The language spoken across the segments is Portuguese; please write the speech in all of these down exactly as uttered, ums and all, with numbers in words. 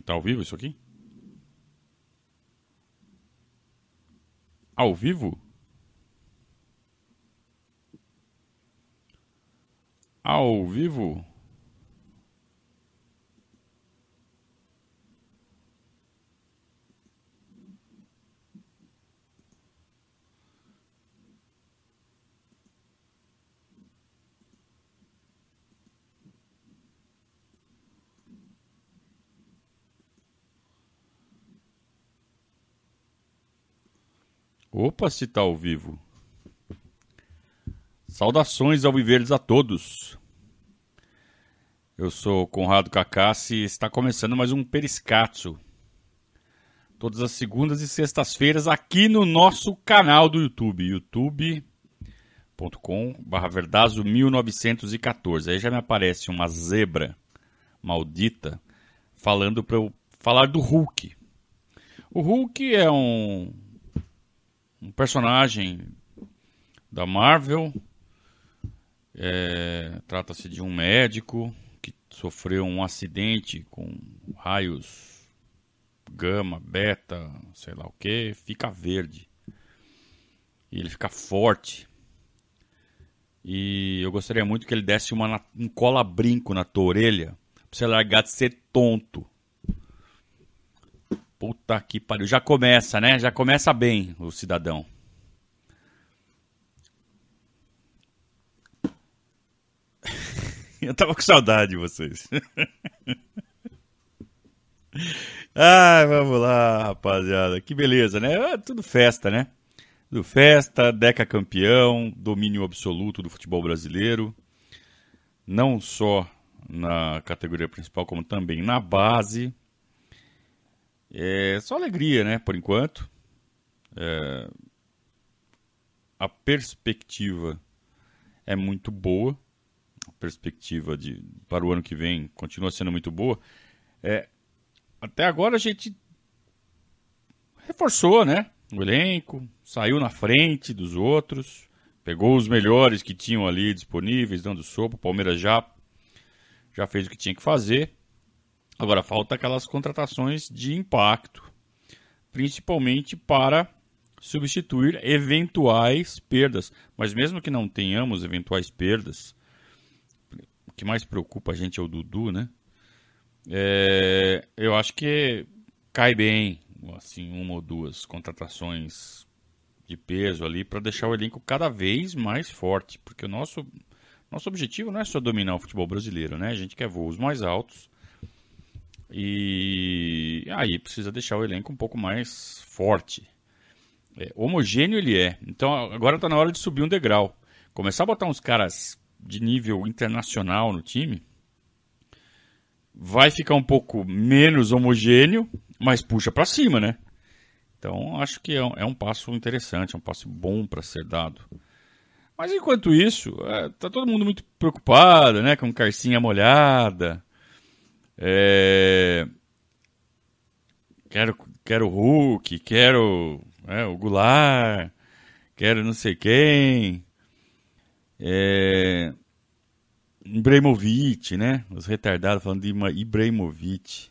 Tá ao vivo isso aqui? Ao vivo? Ao vivo? Opa, se tá ao vivo. Saudações ao Viverdes a todos. Eu sou Conrado Cacassi e está começando mais um Periscatso. Todas as segundas e sextas-feiras aqui no nosso canal do YouTube, youtube ponto com barra verdazo mil novecentos e quatorze. Aí já me aparece uma zebra maldita falando para eu falar do Hulk. O Hulk é um, um personagem da Marvel. É, trata-se de um médico que sofreu um acidente com raios gama, beta, sei lá o que, fica verde. E ele fica forte. E eu gostaria muito que ele desse uma, um cola-brinco na tua orelha pra você largar de ser tonto. Puta que pariu. Já começa, né? Já começa bem o cidadão. Eu tava com saudade de vocês. Ah, vamos lá, rapaziada. Que beleza, né? É tudo festa, né? Tudo festa, Deca campeão, domínio absoluto do futebol brasileiro. Não só na categoria principal, como também na base. É só alegria, né? Por enquanto. É... A perspectiva é muito boa. A perspectiva de, para o ano que vem continua sendo muito boa. É... Até agora a gente reforçou, né? O elenco, saiu na frente dos outros, pegou os melhores que tinham ali disponíveis, dando sopa. O Palmeiras já, já fez o que tinha que fazer. Agora falta aquelas contratações de impacto, principalmente para substituir eventuais perdas. Mas mesmo que não tenhamos eventuais perdas, o que mais preocupa a gente é o Dudu, né? É, eu acho que cai bem, assim, uma ou duas contratações de peso ali para deixar o elenco cada vez mais forte, porque o nosso, nosso objetivo não é só dominar o futebol brasileiro, né? A gente quer voos mais altos e aí precisa deixar o elenco um pouco mais forte. É, homogêneo ele é, então agora está na hora de subir um degrau, começar a botar uns caras de nível internacional no time. Vai ficar um pouco menos homogêneo, mas puxa para cima, né? Então, acho que é um, é um passo interessante, é um passo bom para ser dado. Mas, enquanto isso, é, tá todo mundo muito preocupado, né? Com carcinha molhada. É... Quero, quero o Hulk, quero é, o Goulart, quero não sei quem. É... Ibrahimovic, né? Os retardados falando de Ibrahimovic.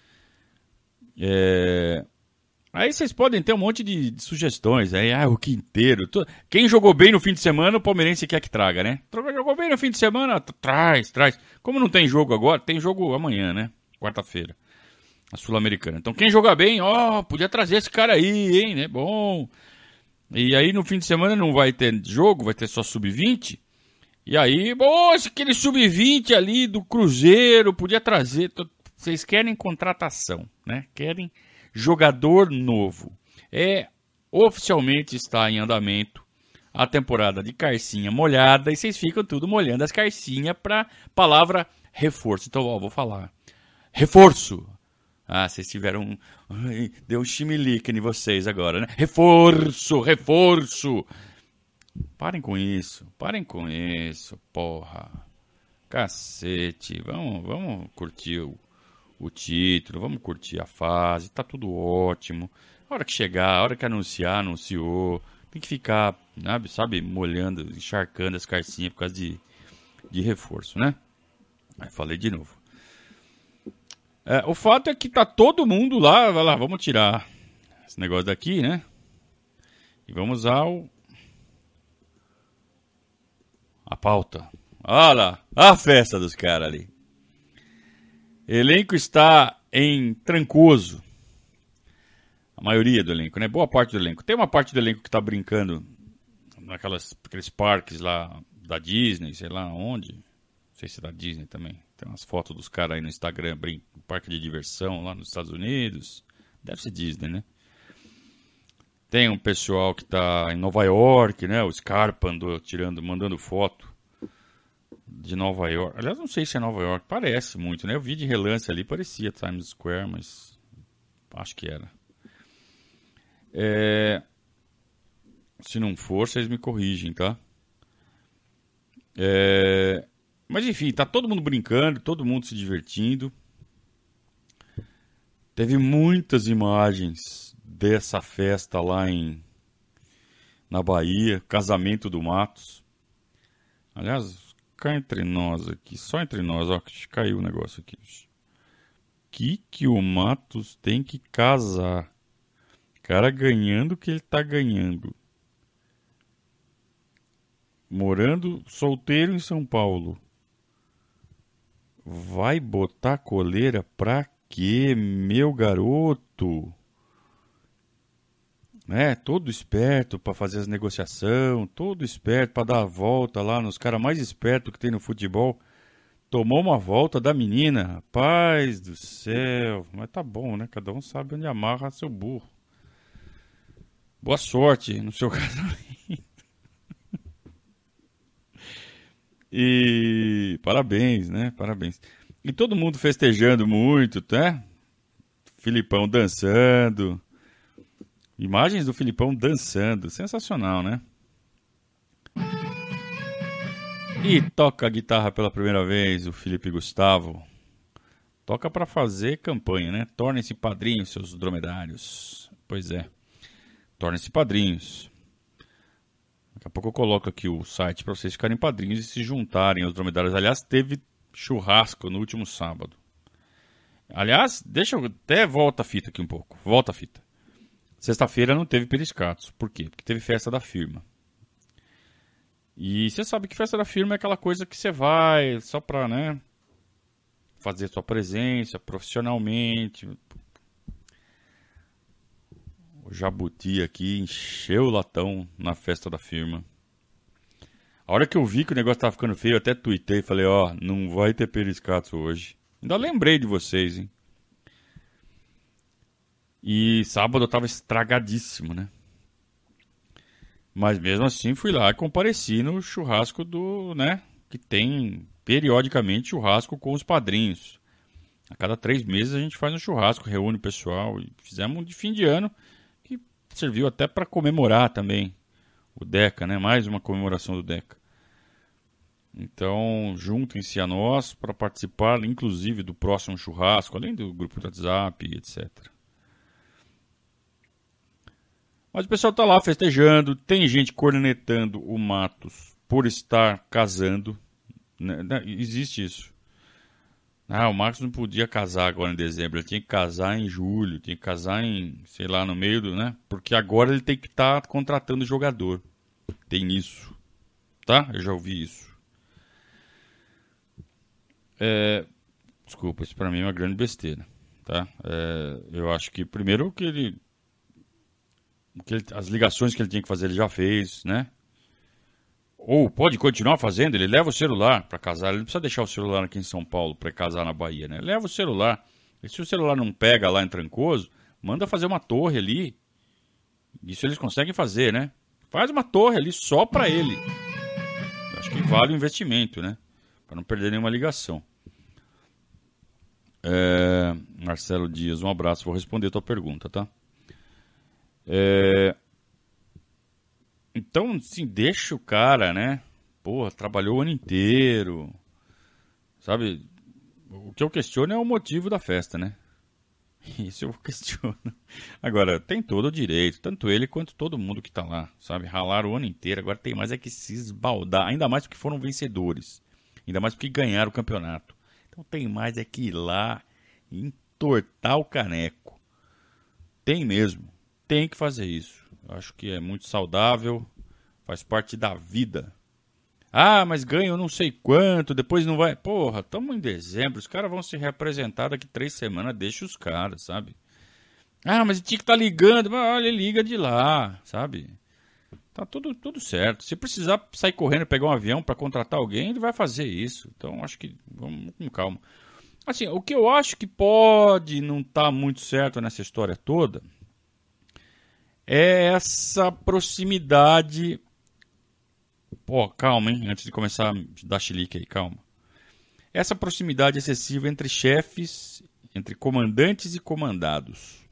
É... Aí vocês podem ter um monte de, de sugestões. Aí, ah, o Quinteiro. To... Quem jogou bem no fim de semana, o palmeirense quer que traga, né? Jogou bem no fim de semana, traz, traz. Como não tem jogo agora, tem jogo amanhã, né? Quarta-feira. A Sul-Americana. Então quem jogar bem, ó, oh, podia trazer esse cara aí, hein, né? Bom. E aí no fim de semana não vai ter jogo, vai ter só sub vinte. E aí, bom, aquele sub vinte ali do Cruzeiro, podia trazer. Vocês querem contratação, né? Querem jogador novo. É, oficialmente está em andamento a temporada de carcinha molhada e vocês ficam tudo molhando as carcinhas para palavra reforço. Então, ó, vou falar. Reforço. Ah, vocês tiveram. Ai, deu um chimilique em vocês agora, né? Reforço, reforço. Parem com isso, parem com isso, porra. Cacete, vamos, vamos curtir o, o título, vamos curtir a fase, tá tudo ótimo. A hora que chegar, a hora que anunciar, anunciou. Tem que ficar, sabe, sabe molhando, encharcando as carcinhas por causa de, de reforço, né? Aí falei de novo. É, o fato é que tá todo mundo lá, vai lá, vamos tirar esse negócio daqui, né? E vamos usar o... a pauta. Olha lá, a festa dos caras ali. Elenco está em Trancoso. A maioria do elenco, né? Boa parte do elenco. Tem uma parte do elenco que tá brincando naquelas, aqueles parques lá da Disney, sei lá onde. Não sei se é da Disney também. Tem umas fotos dos caras aí no Instagram, brin... parque de diversão lá nos Estados Unidos. Deve ser Disney, né? Tem um pessoal que tá em Nova York, né? O Scarpa andou tirando, mandando foto de Nova York. Aliás, não sei se é Nova York. Parece muito, né? Eu vi de relance ali, parecia Times Square, mas acho que era. É... Se não for, vocês me corrigem, tá? É... Mas enfim, tá todo mundo brincando, todo mundo se divertindo. Teve muitas imagens dessa festa lá em na Bahia, casamento do Matos. Aliás, cá entre nós aqui, só entre nós, ó, que caiu o negócio aqui. Que que o Matos tem que casar? Cara ganhando o que ele tá ganhando. Morando solteiro em São Paulo. Vai botar coleira pra quê, meu garoto? Né? Todo esperto pra fazer as negociações, todo esperto pra dar a volta lá nos caras mais espertos que tem no futebol. Tomou uma volta da menina, rapaz do céu. Mas tá bom, né? Cada um sabe onde amarra seu burro. Boa sorte no seu casamento. E parabéns, né? Parabéns. E todo mundo festejando muito, tá? Filipão dançando. Imagens do Filipão dançando. Sensacional, né? E toca a guitarra pela primeira vez o Felipe Gustavo. Toca pra fazer campanha, né? Tornem-se padrinhos, seus dromedários. Pois é. Tornem-se padrinhos. Daqui a pouco eu coloco aqui o site para vocês ficarem padrinhos e se juntarem aos dromedários. Aliás, teve churrasco no último sábado. Aliás, deixa eu até volta a fita aqui um pouco. Volta a fita. Sexta-feira não teve periscatos. Por quê? Porque teve festa da firma. E você sabe que festa da firma é aquela coisa que você vai só pra, né, fazer sua presença profissionalmente. O Jabuti aqui encheu o latão na festa da firma. A hora que eu vi que o negócio tava ficando feio, eu até tuitei e falei, ó, não vai ter periscatos hoje. Ainda lembrei de vocês, hein. E sábado eu tava estragadíssimo, né. Mas mesmo assim fui lá e compareci no churrasco do, né, que tem periodicamente churrasco com os padrinhos. A cada três meses a gente faz um churrasco, reúne o pessoal. E fizemos um de fim de ano que serviu até para comemorar também o Deca, né? Mais uma comemoração do Deca. Então, juntem-se a nós para participar, inclusive, do próximo churrasco, além do grupo do WhatsApp, etcétera. Mas o pessoal tá lá festejando, tem gente cornetando o Matos por estar casando. Né? Existe isso. Ah, o Marcos não podia casar agora em dezembro, ele tinha que casar em julho, tinha que casar em, sei lá, no meio do, né? Porque agora ele tem que estar tá contratando jogador. Tem isso. Tá? Eu já ouvi isso. É... Desculpa, isso pra mim é uma grande besteira. Tá? É... Eu acho que, primeiro, que ele... que ele... as ligações que ele tinha que fazer ele já fez, né? Ou pode continuar fazendo, ele leva o celular para casar, ele não precisa deixar o celular aqui em São Paulo para casar na Bahia, né? Leva o celular. E se o celular não pega lá em Trancoso, manda fazer uma torre ali. Isso eles conseguem fazer, né? Faz uma torre ali só para ele. Eu acho que vale o investimento, né? Para não perder nenhuma ligação. É... Marcelo Dias, um abraço. Vou responder a tua pergunta, tá? É... Então, assim, deixa o cara, né? Porra, trabalhou o ano inteiro. Sabe? O que eu questiono é o motivo da festa, né? Isso eu questiono. Agora, tem todo o direito, tanto ele quanto todo mundo que tá lá, sabe? Ralaram o ano inteiro, agora tem mais é que se esbaldar. Ainda mais porque foram vencedores. Ainda mais porque ganharam o campeonato. Então tem mais é que ir lá Entortar o caneco. Tem mesmo. Tem que fazer isso. Eu acho que é muito saudável. Faz parte da vida. Ah, mas ganha eu não sei quanto, depois não vai... Porra, estamos em dezembro, os caras vão se reapresentar daqui três semanas, deixa os caras, sabe? Ah, mas tinha que estar ligando, mas olha, liga de lá, sabe? Tá tudo, tudo certo. Se precisar sair correndo, pegar um avião para contratar alguém, ele vai fazer isso. Então, acho que vamos com calma. Assim, o que eu acho que pode não estar muito certo nessa história toda é essa proximidade... Pô, calma, hein? Antes de começar a dar chilique aí, calma. Essa proximidade excessiva entre chefes, entre comandantes e comandados.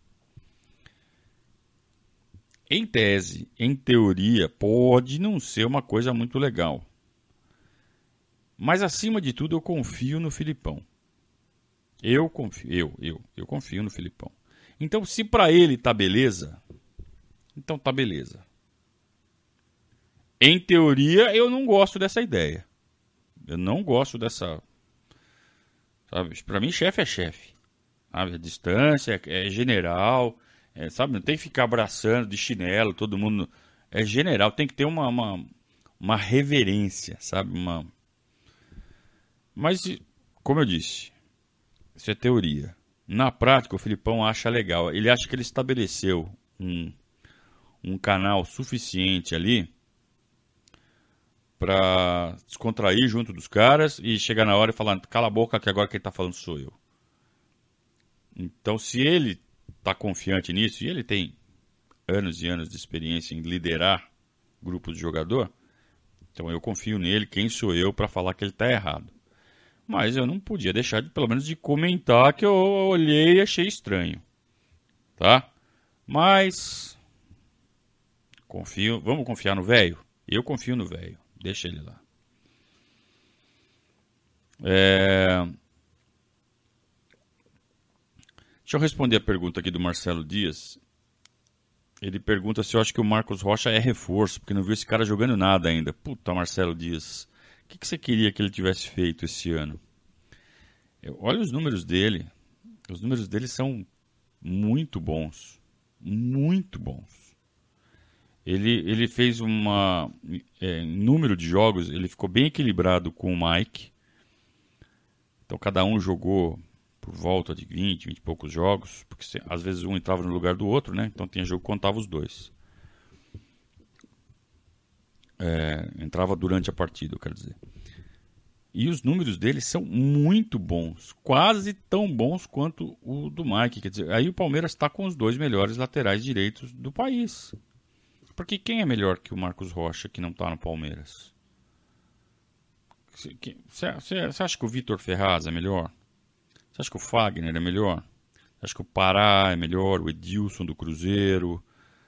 Em tese, em teoria, pode não ser uma coisa muito legal. Mas, acima de tudo, eu confio no Filipão. Eu confio, eu, eu, eu confio no Filipão. Então, se pra ele tá beleza, então tá beleza. Em teoria, eu não gosto dessa ideia. Eu não gosto dessa... Sabe? Pra mim, chefe é chefe. Sabe? A distância é, é general. É, sabe? Não tem que ficar abraçando de chinelo, todo mundo... É general, tem que ter uma, uma, uma reverência, sabe? Uma... Mas, como eu disse, isso é teoria. Na prática, o Filipão acha legal. Ele acha que ele estabeleceu um, um canal suficiente ali pra descontrair junto dos caras e chegar na hora e falar, cala a boca que agora quem tá falando sou eu. Então, se ele tá confiante nisso, e ele tem anos e anos de experiência em liderar grupos de jogador, então eu confio nele, quem sou eu para falar que ele tá errado. Mas eu não podia deixar, de, pelo menos, de comentar que eu olhei e achei estranho. Tá? Mas... confio, vamos confiar no velho? Eu confio no velho. Deixa ele lá. É... Deixa eu responder a pergunta aqui do Marcelo Dias. Ele pergunta se eu acho que o Marcos Rocha é reforço, porque não viu esse cara jogando nada ainda. Puta, Marcelo Dias. O que, que você queria que ele tivesse feito esse ano? Eu, olha os números dele. Os números dele são muito bons. Muito bons. Ele, ele fez uma... É, em número de jogos, ele ficou bem equilibrado com o Mike. Então, cada um jogou por volta de vinte, vinte e poucos jogos. Porque se, às vezes um entrava no lugar do outro, né? Então, tinha jogo que contava os dois. É, entrava durante a partida, eu quero dizer. E os números dele são muito bons. Quase tão bons quanto o do Mike. Quer dizer, aí o Palmeiras está com os dois melhores laterais direitos do país. Porque quem é melhor que o Marcos Rocha que não está no Palmeiras? Você acha que o Vitor Ferraz é melhor? Você acha que o Fagner é melhor? Você acha que o Pará é melhor? O Edilson do Cruzeiro?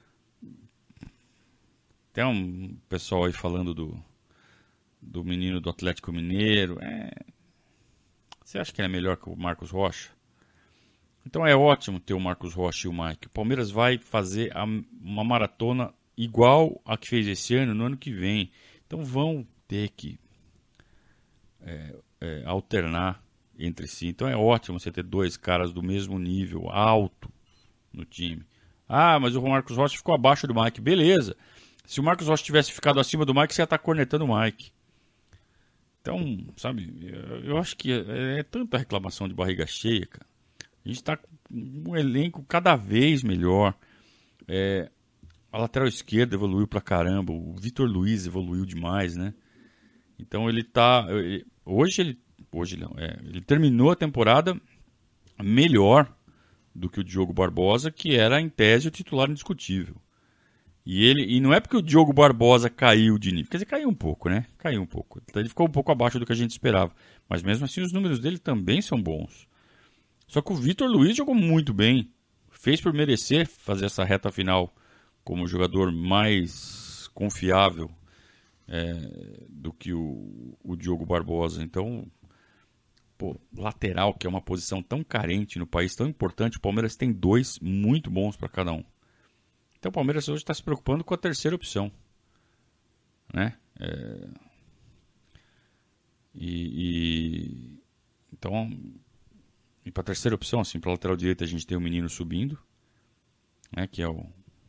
Tem um pessoal aí falando do, do menino do Atlético Mineiro. É... Você acha que ele é melhor que o Marcos Rocha? Então é ótimo ter o Marcos Rocha e o Mike. O Palmeiras vai fazer a, uma maratona igual a que fez esse ano, no ano que vem. Então vão ter que é, é, alternar entre si. Então é ótimo você ter dois caras do mesmo nível, alto, no time. Ah, mas o Marcos Rocha ficou abaixo do Mike. Beleza. Se o Marcos Rocha tivesse ficado acima do Mike, você ia estar cornetando o Mike. Então, sabe, eu acho que é, é tanta reclamação de barriga cheia, cara. A gente está com um elenco cada vez melhor. É, a lateral esquerda evoluiu pra caramba. O Vitor Luiz evoluiu demais, né? Então ele tá... Ele, hoje ele... Hoje não, é, ele terminou a temporada melhor do que o Diogo Barbosa, que era, em tese, o titular indiscutível. E, ele, e não é porque o Diogo Barbosa caiu de nível. Quer dizer, caiu um pouco, né? Caiu um pouco. Então ele ficou um pouco abaixo do que a gente esperava. Mas mesmo assim, os números dele também são bons. Só que o Vitor Luiz jogou muito bem. Fez por merecer fazer essa reta final como o jogador mais confiável é, do que o, o Diogo Barbosa. Então, pô, lateral, que é uma posição tão carente no país, tão importante, o Palmeiras tem dois muito bons para cada um. Então o Palmeiras hoje está se preocupando com a terceira opção. Né? É... E, e... Então... E para a terceira opção, assim, para lateral direita a gente tem o menino subindo, né, que é o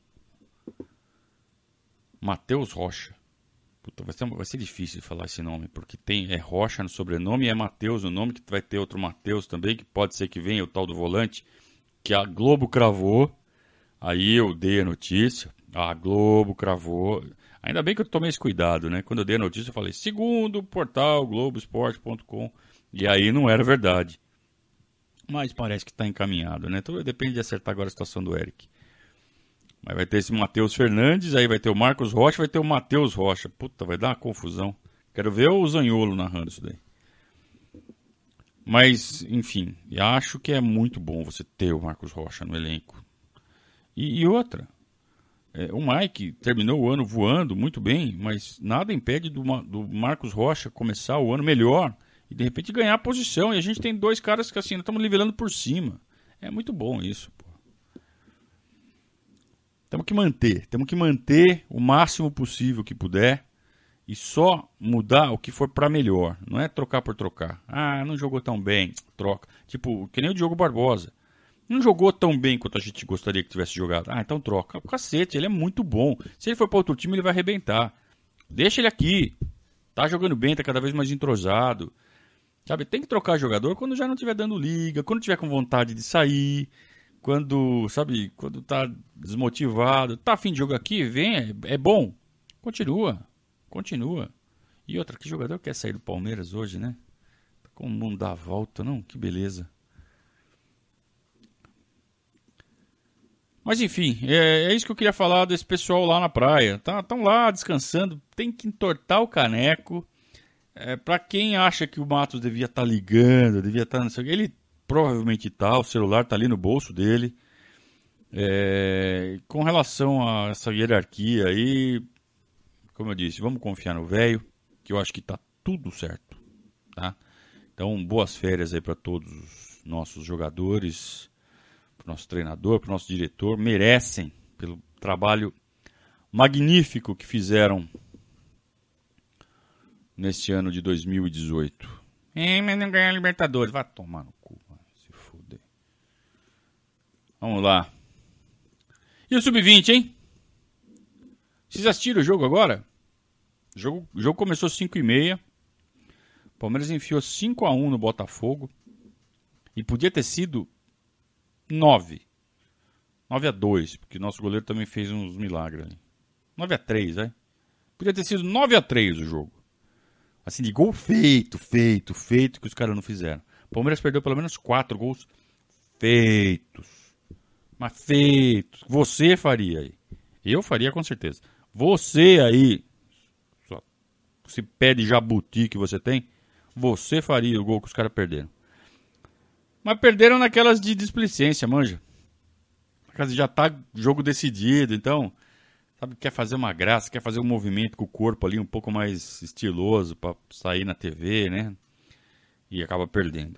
Matheus Rocha. Puta, vai ser, vai ser difícil de falar esse nome, porque tem é Rocha no sobrenome e é Matheus no nome, que vai ter outro Matheus também, que pode ser que venha o tal do volante, que a Globo cravou. Aí eu dei a notícia, a Globo cravou. Ainda bem que eu tomei esse cuidado, né? Quando eu dei a notícia eu falei, segundo o portal globo esporte ponto com, e aí não era verdade. Mas parece que está encaminhado, né? Então depende de acertar agora a situação do Eric. Mas vai ter esse Matheus Fernandes, aí vai ter o Marcos Rocha, vai ter o Matheus Rocha. Puta, vai dar uma confusão. Quero ver o Zaniolo narrando isso daí. Mas, enfim, acho que é muito bom você ter o Marcos Rocha no elenco. E, e outra, é, o Mike terminou o ano voando muito bem, mas nada impede do, do Marcos Rocha começar o ano melhor e de repente ganhar a posição. E a gente tem dois caras que assim, nós estamos nivelando por cima. É muito bom isso, pô. Temos que manter, temos que manter o máximo possível que puder e só mudar o que for para melhor. Não é trocar por trocar. Ah, não jogou tão bem, troca. Tipo, que nem o Diogo Barbosa. Não jogou tão bem quanto a gente gostaria que tivesse jogado. Ah, então troca. O cacete, ele é muito bom. Se ele for para outro time, ele vai arrebentar. Deixa ele aqui. Tá jogando bem, tá cada vez mais entrosado. Sabe, tem que trocar jogador quando já não estiver dando liga, quando tiver com vontade de sair, quando, sabe, quando tá desmotivado. Tá a fim de jogo aqui, vem, é, é bom. Continua, continua. E outra, que jogador quer sair do Palmeiras hoje, né? Como não dá a volta, não? Que beleza. Mas enfim, é, é isso que eu queria falar desse pessoal lá na praia. Estão tá, lá descansando, tem que entortar o caneco. É, para quem acha que o Matos devia estar tá ligando, devia estar tá, não sei o que, ele provavelmente está, o celular está ali no bolso dele. É, com relação a essa hierarquia aí, como eu disse, vamos confiar no velho, que eu acho que está tudo certo. Tá? Então, boas férias aí para todos os nossos jogadores, para o nosso treinador, para o nosso diretor, merecem pelo trabalho magnífico que fizeram neste ano de dois mil e dezoito. É, mas não ganhar a Libertadores. Vai tomar no cu, mano. Se fuder. Vamos lá. E o sub vinte, hein? Vocês assistiram o jogo agora? O jogo, o jogo começou cinco e meia. O Palmeiras enfiou cinco a um no Botafogo. E podia ter sido nove. nove a dois, porque nosso goleiro também fez uns milagres ali. nove a três, né? Podia ter sido nove a três o jogo. Assim, de gol feito, feito, feito, que os caras não fizeram. O Palmeiras perdeu pelo menos quatro gols feitos. Mas feitos. Você faria aí. Eu faria com certeza. Você aí, esse pé de jabuti que você tem, você faria o gol que os caras perderam. Mas perderam naquelas de displicência, manja. Já tá jogo decidido, então, sabe, quer fazer uma graça, quer fazer um movimento com o corpo ali um pouco mais estiloso pra sair na T V, né? E acaba perdendo.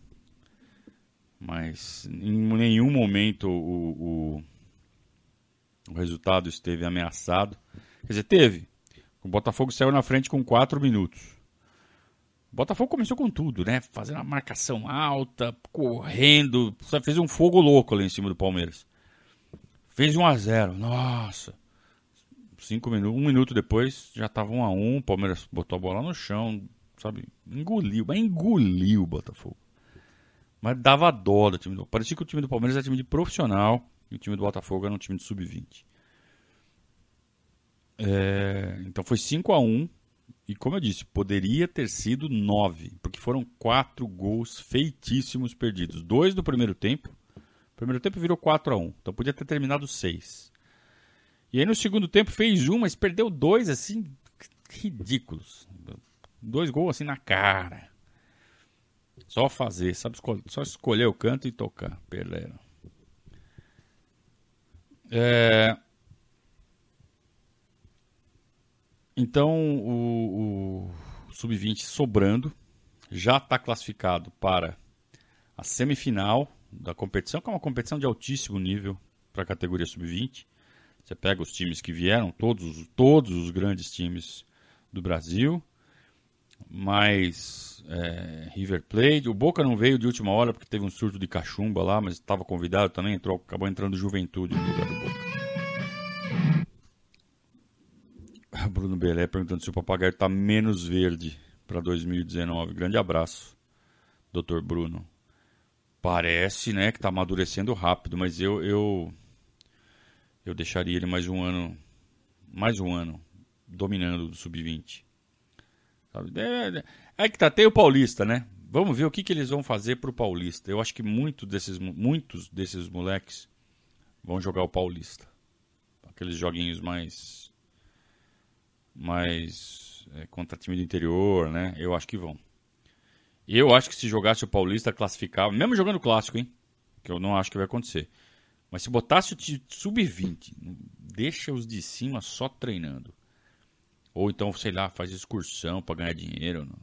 Mas em nenhum momento o, o, o resultado esteve ameaçado. Quer dizer, teve. O Botafogo saiu na frente com quatro minutos. O Botafogo começou com tudo, né? Fazendo uma marcação alta, correndo. Só fez um fogo louco ali em cima do Palmeiras. Fez um a zero. Nossa. Cinco minutos, um minuto depois já estava um a um. O Palmeiras botou a bola no chão, sabe? Engoliu, mas engoliu o Botafogo. Mas dava dó do time do... Parecia que o time do Palmeiras era time de profissional e o time do Botafogo era um time de sub vinte. É... Então foi cinco a um. E como eu disse, poderia ter sido nove, porque foram quatro gols feitíssimos perdidos. Dois no primeiro tempo. O primeiro tempo virou quatro a um, então podia ter terminado seis. E aí no segundo tempo fez um, mas perdeu dois, assim, ridículos. Dois gols assim na cara. Só fazer, sabe? Só escolher o canto e tocar. Perderam. É... Então o, o sub vinte sobrando já está classificado para a semifinal da competição, que é uma competição de altíssimo nível para a categoria sub vinte. Você pega os times que vieram, todos, todos os grandes times do Brasil, mais é, River Plate. O Boca não veio de última hora porque teve um surto de cachumba lá, mas estava convidado também, entrou, acabou entrando Juventude no lugar do Boca. Bruno Belé perguntando se o papagaio está menos verde para dois mil e dezenove. Grande abraço, doutor Bruno. Parece, né, que está amadurecendo rápido, mas eu, eu eu deixaria ele mais um ano, mais um ano dominando do sub vinte. É, é que tá, tem o Paulista, né? Vamos ver o que, que eles vão fazer pro Paulista. Eu acho que muito desses, muitos desses moleques vão jogar o Paulista. Aqueles joguinhos mais mais é, contra time do interior, né? Eu acho que vão. E eu acho que se jogasse o Paulista, classificava, mesmo jogando clássico, hein? Que eu não acho que vai acontecer. Mas se botasse o sub vinte, deixa os de cima só treinando. Ou então, sei lá, faz excursão para ganhar dinheiro. Não?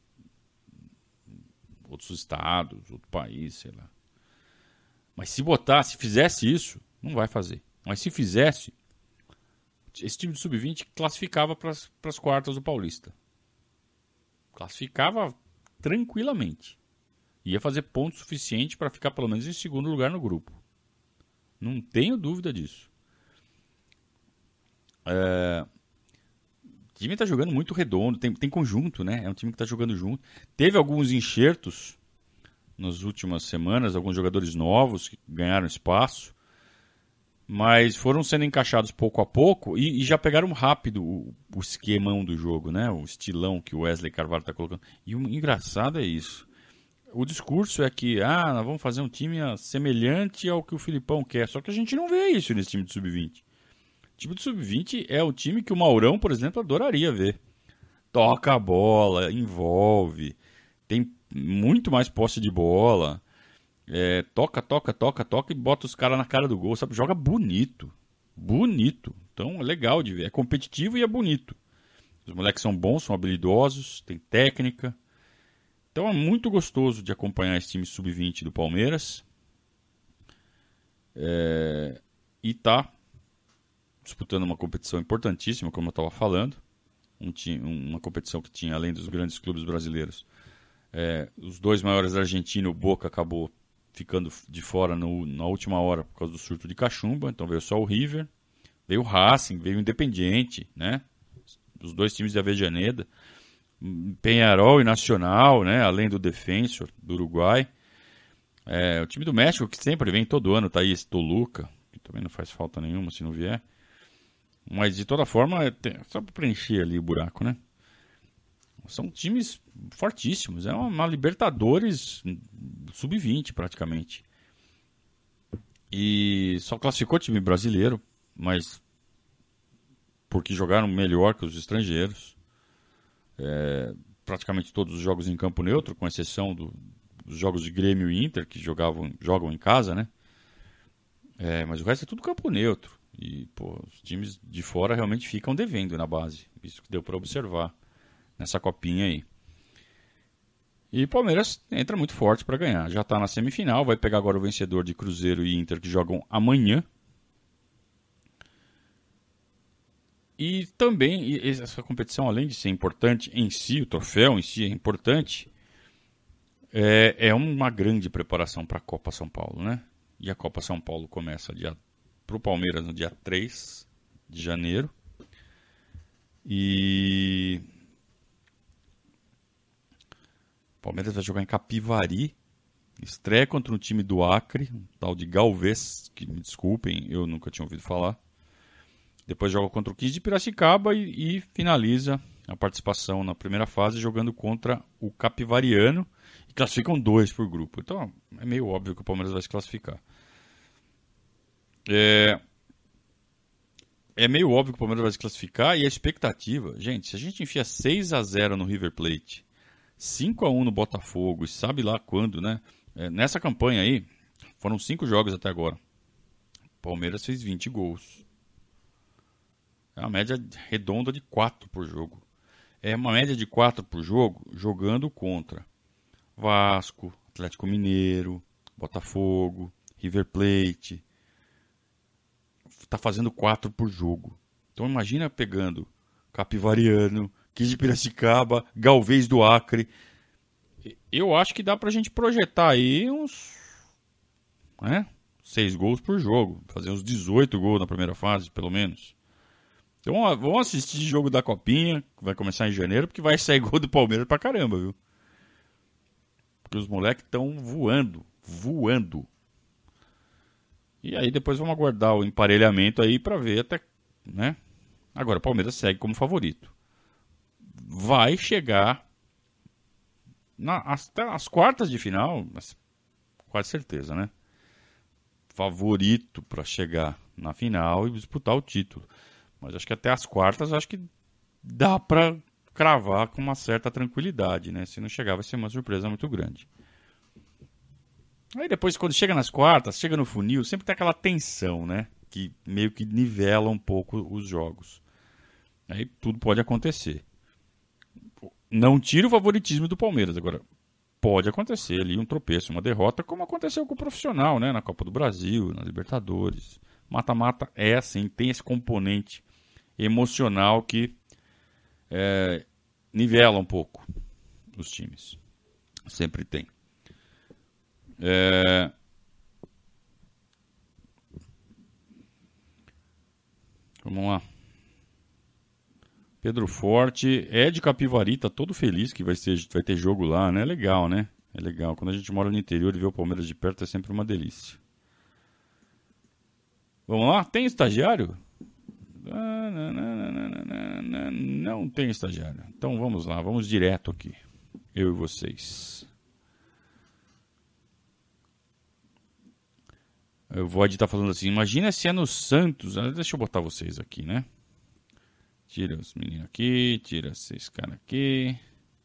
Outros estados, outro país, sei lá. Mas se botasse, se fizesse isso, não vai fazer. Mas se fizesse, esse time de sub vinte classificava para as quartas do Paulista. Classificava tranquilamente. Ia fazer ponto suficiente para ficar pelo menos em segundo lugar no grupo. Não tenho dúvida disso. É... O time está jogando muito redondo, tem, tem conjunto, né? É um time que está jogando junto. Teve alguns enxertos nas últimas semanas, alguns jogadores novos que ganharam espaço, mas foram sendo encaixados pouco a pouco e, e já pegaram rápido o, o esquemão do jogo, né? O estilão que o Wesley Carvalho está colocando. E o engraçado é isso. O discurso é que, ah, nós vamos fazer um time semelhante ao que o Filipão quer, só que a gente não vê isso nesse time de sub vinte. O time do sub vinte é o time que o Maurão, por exemplo, adoraria ver. Toca a bola, envolve, tem muito mais posse de bola, é, toca, toca, toca, toca e bota os caras na cara do gol, sabe? Joga bonito, bonito. Então é legal de ver, é competitivo e é bonito. Os moleques são bons, são habilidosos, tem técnica. Então é muito gostoso de acompanhar esse time sub vinte do Palmeiras. É, e tá disputando uma competição importantíssima, como eu estava falando, um time, uma competição que tinha, além dos grandes clubes brasileiros, é, os dois maiores da Argentina, o Boca acabou ficando de fora no, na última hora por causa do surto de cachumba, então veio só o River, veio o Racing, veio o Independiente, né? Os dois times de Avejaneda, Peñarol e Nacional, né? Além do Defensor, do Uruguai. É, o time do México, que sempre vem todo ano, tá aí esse Toluca, que também não faz falta nenhuma se não vier. Mas, de toda forma, é só para preencher ali o buraco, né? São times fortíssimos. É uma, uma Libertadores sub vinte, praticamente. E só classificou o time brasileiro, mas porque jogaram melhor que os estrangeiros. É, praticamente todos os jogos em campo neutro, com exceção do, dos jogos de Grêmio e Inter, que jogavam, jogam em casa, né? É, mas o resto é tudo campo neutro. E, pô, os times de fora realmente ficam devendo na base. Isso que deu para observar nessa copinha aí. E o Palmeiras entra muito forte para ganhar. Já está na semifinal, vai pegar agora o vencedor de Cruzeiro e Inter, que jogam amanhã. E também, essa competição, além de ser importante em si, o troféu em si é importante, é, é uma grande preparação para a Copa São Paulo, né? E a Copa São Paulo começa dia para o Palmeiras no dia três de janeiro. E o Palmeiras vai jogar em Capivari. Estreia contra um time do Acre, um tal de Galvez, que me desculpem, eu nunca tinha ouvido falar. Depois joga contra o quinze de Piracicaba e, e finaliza a participação na primeira fase jogando contra o Capivariano. E classificam dois por grupo. Então é meio óbvio que o Palmeiras vai se classificar. É, é meio óbvio que o Palmeiras vai se classificar e a expectativa... Gente, se a gente enfia seis a zero no River Plate, cinco a um no Botafogo e sabe lá quando, né? É, nessa campanha aí, foram cinco jogos até agora. O Palmeiras fez vinte gols. É uma média redonda de quatro por jogo. É uma média de quatro por jogo jogando contra Vasco, Atlético Mineiro, Botafogo, River Plate... Está fazendo quatro por jogo. Então imagina pegando Capivariano, quinze de Piracicaba, Galvez do Acre. eu acho que dá pra gente projetar aí uns, né, seis gols por jogo. Fazer uns dezoito gols na primeira fase, pelo menos. Então vamos assistir jogo da Copinha, que vai começar em janeiro, porque vai sair gol do Palmeiras pra caramba, viu? Porque os moleques estão voando, voando. E aí depois vamos aguardar o emparelhamento aí pra ver até, né? Agora o Palmeiras segue como favorito. Vai chegar na, até as quartas de final, mas quase certeza, né? Favorito pra chegar na final e disputar o título. Mas acho que até as quartas, acho que dá pra cravar com uma certa tranquilidade, né? Se não chegar, vai ser uma surpresa muito grande. Aí depois, quando chega nas quartas, chega no funil, sempre tem aquela tensão, né? Que meio que nivela um pouco os jogos. Aí tudo pode acontecer. Não tira o favoritismo do Palmeiras. Agora, pode acontecer ali um tropeço, uma derrota, como aconteceu com o profissional, né? Na Copa do Brasil, na Libertadores. Mata-mata é assim, tem esse componente emocional que é, nivela um pouco os times. Sempre tem. É... Vamos lá. Pedro Forte é de Capivari, tá todo feliz que vai, ser, vai ter jogo lá, né? É legal, né? É legal. Quando a gente mora no interior e vê o Palmeiras de perto é sempre uma delícia. Vamos lá? Tem estagiário? Não tem estagiário. Então vamos lá, vamos direto aqui. Eu e vocês. O Void tá falando assim, imagina se é no Santos. Ah, deixa eu botar vocês aqui, né? Tira os meninos aqui, tira esses caras aqui.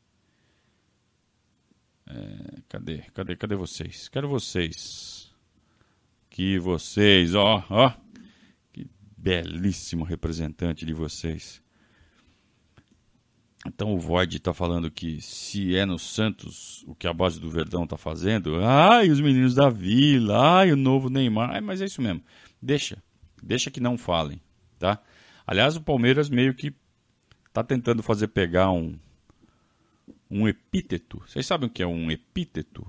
É, cadê? Cadê? Cadê vocês? Quero vocês. Que vocês, ó, ó. Que belíssimo representante de vocês. Então o Void tá falando que se é no Santos o que a base do Verdão tá fazendo, ai, os meninos da Vila, ai, o novo Neymar, ai, mas é isso mesmo. Deixa, deixa que não falem, tá? Aliás, o Palmeiras meio que tá tentando fazer pegar um um epíteto. Vocês sabem o que é um epíteto?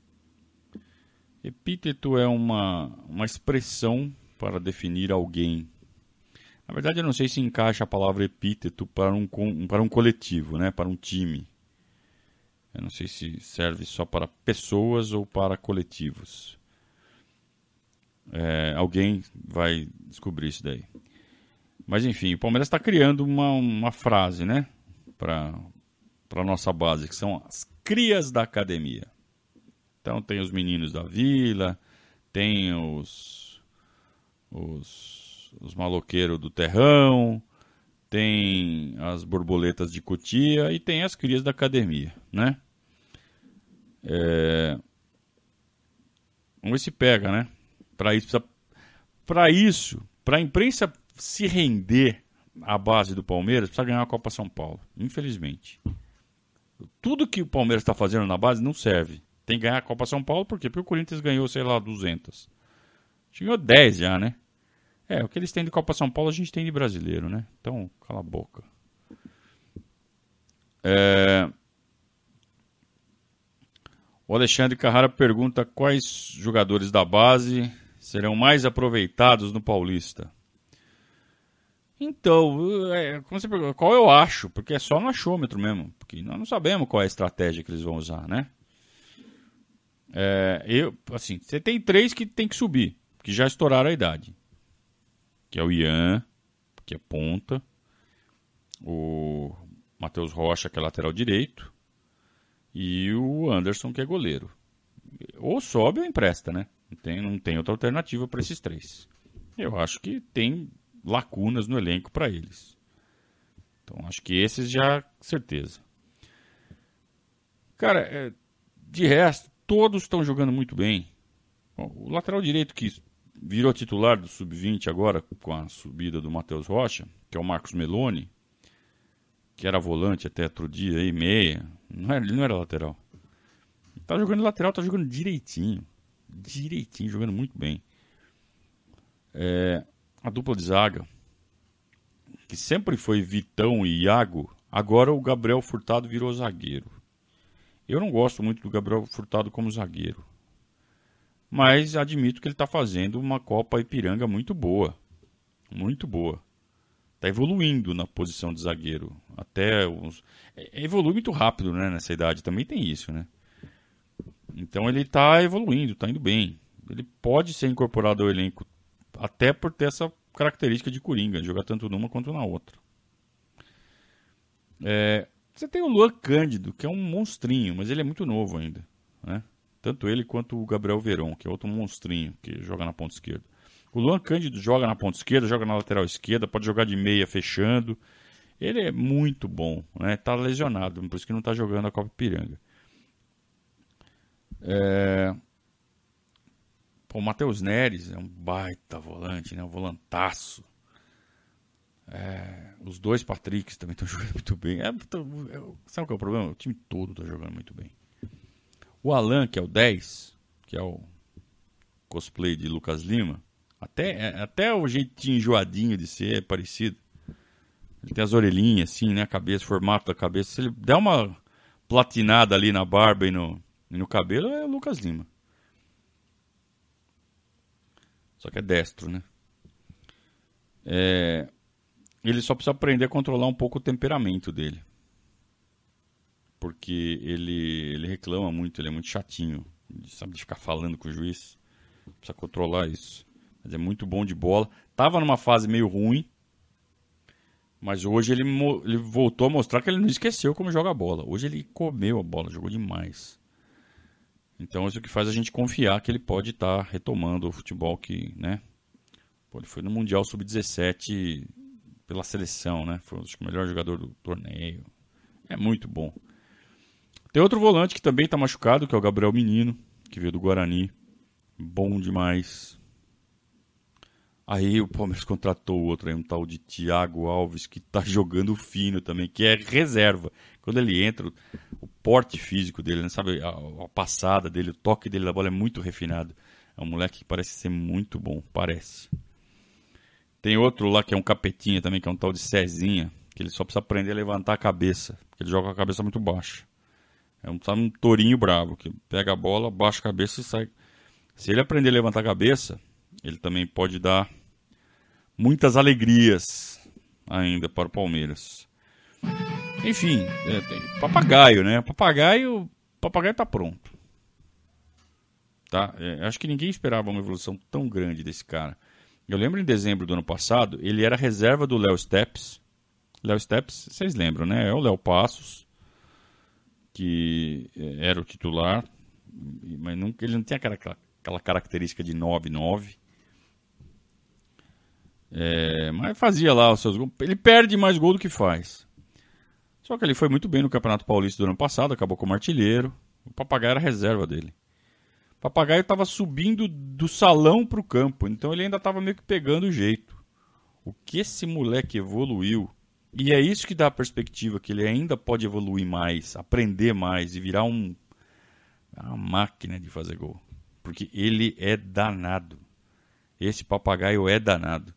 Epíteto é uma, uma expressão para definir alguém. Na verdade, eu não sei se encaixa a palavra epíteto para um, para um coletivo, né? Para um time. Eu não sei se serve só para pessoas ou para coletivos. É, alguém vai descobrir isso daí. Mas enfim, o Palmeiras está criando uma, uma frase, né? Para a nossa base, que são as crias da academia. Então tem os meninos da Vila, tem os... os os maloqueiros do terrão, tem as borboletas de Cotia e tem as crias da academia, né? É... Vamos ver se pega, né? Para isso, para isso, para a imprensa se render à base do Palmeiras, precisa ganhar a Copa São Paulo, infelizmente. Tudo que o Palmeiras está fazendo na base não serve. Tem que ganhar a Copa São Paulo, por quê? Porque o Corinthians ganhou, sei lá, duzentas. Ganhou dez já, né? É, o que eles têm de Copa São Paulo a gente tem de brasileiro, né? Então, cala a boca. É... O Alexandre Carrara pergunta quais jogadores da base serão mais aproveitados no Paulista. Então, é, como você pergunta, qual eu acho? Porque é só no achômetro mesmo. Porque nós não sabemos qual é a estratégia que eles vão usar, né? É, eu, assim, você tem três que tem que subir, que já estouraram a idade. Que é o Ian, que é ponta, o Matheus Rocha, que é lateral direito, e o Anderson, que é goleiro. Ou sobe ou empresta, né? Não tem, não tem outra alternativa para esses três. Eu acho que tem lacunas no elenco para eles. Então acho que esses já, certeza. Cara, é, de resto, todos estão jogando muito bem. Bom, o lateral direito que virou titular do sub vinte agora, com a subida do Matheus Rocha, que é o Marcos Meloni, que era volante até outro dia, aí, meia. Não era, ele não era lateral. Tá jogando lateral, tá jogando direitinho. Direitinho, jogando muito bem. É, a dupla de zaga, que sempre foi Vitão e Iago, agora o Gabriel Furtado virou zagueiro. Eu não gosto muito do Gabriel Furtado como zagueiro. Mas admito que ele está fazendo uma Copa Ipiranga muito boa. Muito boa. Está evoluindo na posição de zagueiro. Até uns... Evolui muito rápido, né? Nessa idade também tem isso, né? Então ele está evoluindo, está indo bem. Ele pode ser incorporado ao elenco até por ter essa característica de coringa, jogar tanto numa quanto na outra. É... Você tem o Luan Cândido, que é um monstrinho, mas ele é muito novo ainda, né? Tanto ele quanto o Gabriel Veron, que é outro monstrinho que joga na ponta esquerda. O Luan Cândido joga na ponta esquerda, joga na lateral esquerda, pode jogar de meia fechando. Ele é muito bom, né? Tá lesionado, por isso que não tá jogando a Copa Ipiranga. É... Pô, o Matheus Neres é um baita volante, né? Um volantaço. É... Os dois Patricks também estão jogando muito bem. É... Sabe qual é o problema? O time todo está jogando muito bem. O Alan, que é o dez, que é o cosplay de Lucas Lima, até, até o jeitinho enjoadinho de ser é parecido. Ele tem as orelhinhas assim, né? A cabeça, o formato da cabeça. Se ele der uma platinada ali na barba e no, e no cabelo, é o Lucas Lima. Só que é destro, né? É... Ele só precisa aprender a controlar um pouco o temperamento dele. Porque ele, ele reclama muito, ele é muito chatinho. Ele sabe de ficar falando com o juiz. Precisa controlar isso. Mas é muito bom de bola. Tava numa fase meio ruim. Mas hoje ele, ele voltou a mostrar que ele não esqueceu como joga a bola. Hoje ele comeu a bola, jogou demais. Então isso é o que faz a gente confiar que ele pode estar tá retomando o futebol que, né? Pô, ele foi no Mundial sub dezessete pela seleção, né? Foi acho, o melhor jogador do torneio. É muito bom. Tem outro volante que também está machucado, que é o Gabriel Menino, que veio do Guarani. Bom demais. Aí o Palmeiras contratou outro aí, um tal de Thiago Alves, que tá jogando fino também, que é reserva. Quando ele entra, o porte físico dele, né? Sabe, a, a passada dele, o toque dele da bola é muito refinado. É um moleque que parece ser muito bom, parece. Tem outro lá que é um capetinha também, que é um tal de Cezinha, que ele só precisa aprender a levantar a cabeça, porque ele joga com a cabeça muito baixa. É um, sabe, um tourinho bravo, que pega a bola, baixa a cabeça e sai. Se ele aprender a levantar a cabeça, ele também pode dar muitas alegrias ainda para o Palmeiras. Enfim, é, tem papagaio, né? Papagaio, papagaio tá pronto. Tá? É, acho que ninguém esperava uma evolução tão grande desse cara. Eu lembro em dezembro do ano passado, ele era reserva do Léo Steps. Léo Steps, vocês lembram, né? É o Léo Passos, que era o titular, mas nunca, ele não tinha aquela, aquela característica de nove nove. É, mas fazia lá os seus gols. Ele perde mais gol do que faz. Só que ele foi muito bem no Campeonato Paulista do ano passado, acabou como artilheiro. O Papagaio era reserva dele. O Papagaio estava subindo do salão para o campo, então ele ainda estava meio que pegando o jeito. O que esse moleque evoluiu. E é isso que dá a perspectiva, que ele ainda pode evoluir mais, aprender mais e virar um, uma máquina de fazer gol. Porque ele é danado. Esse Papagaio é danado.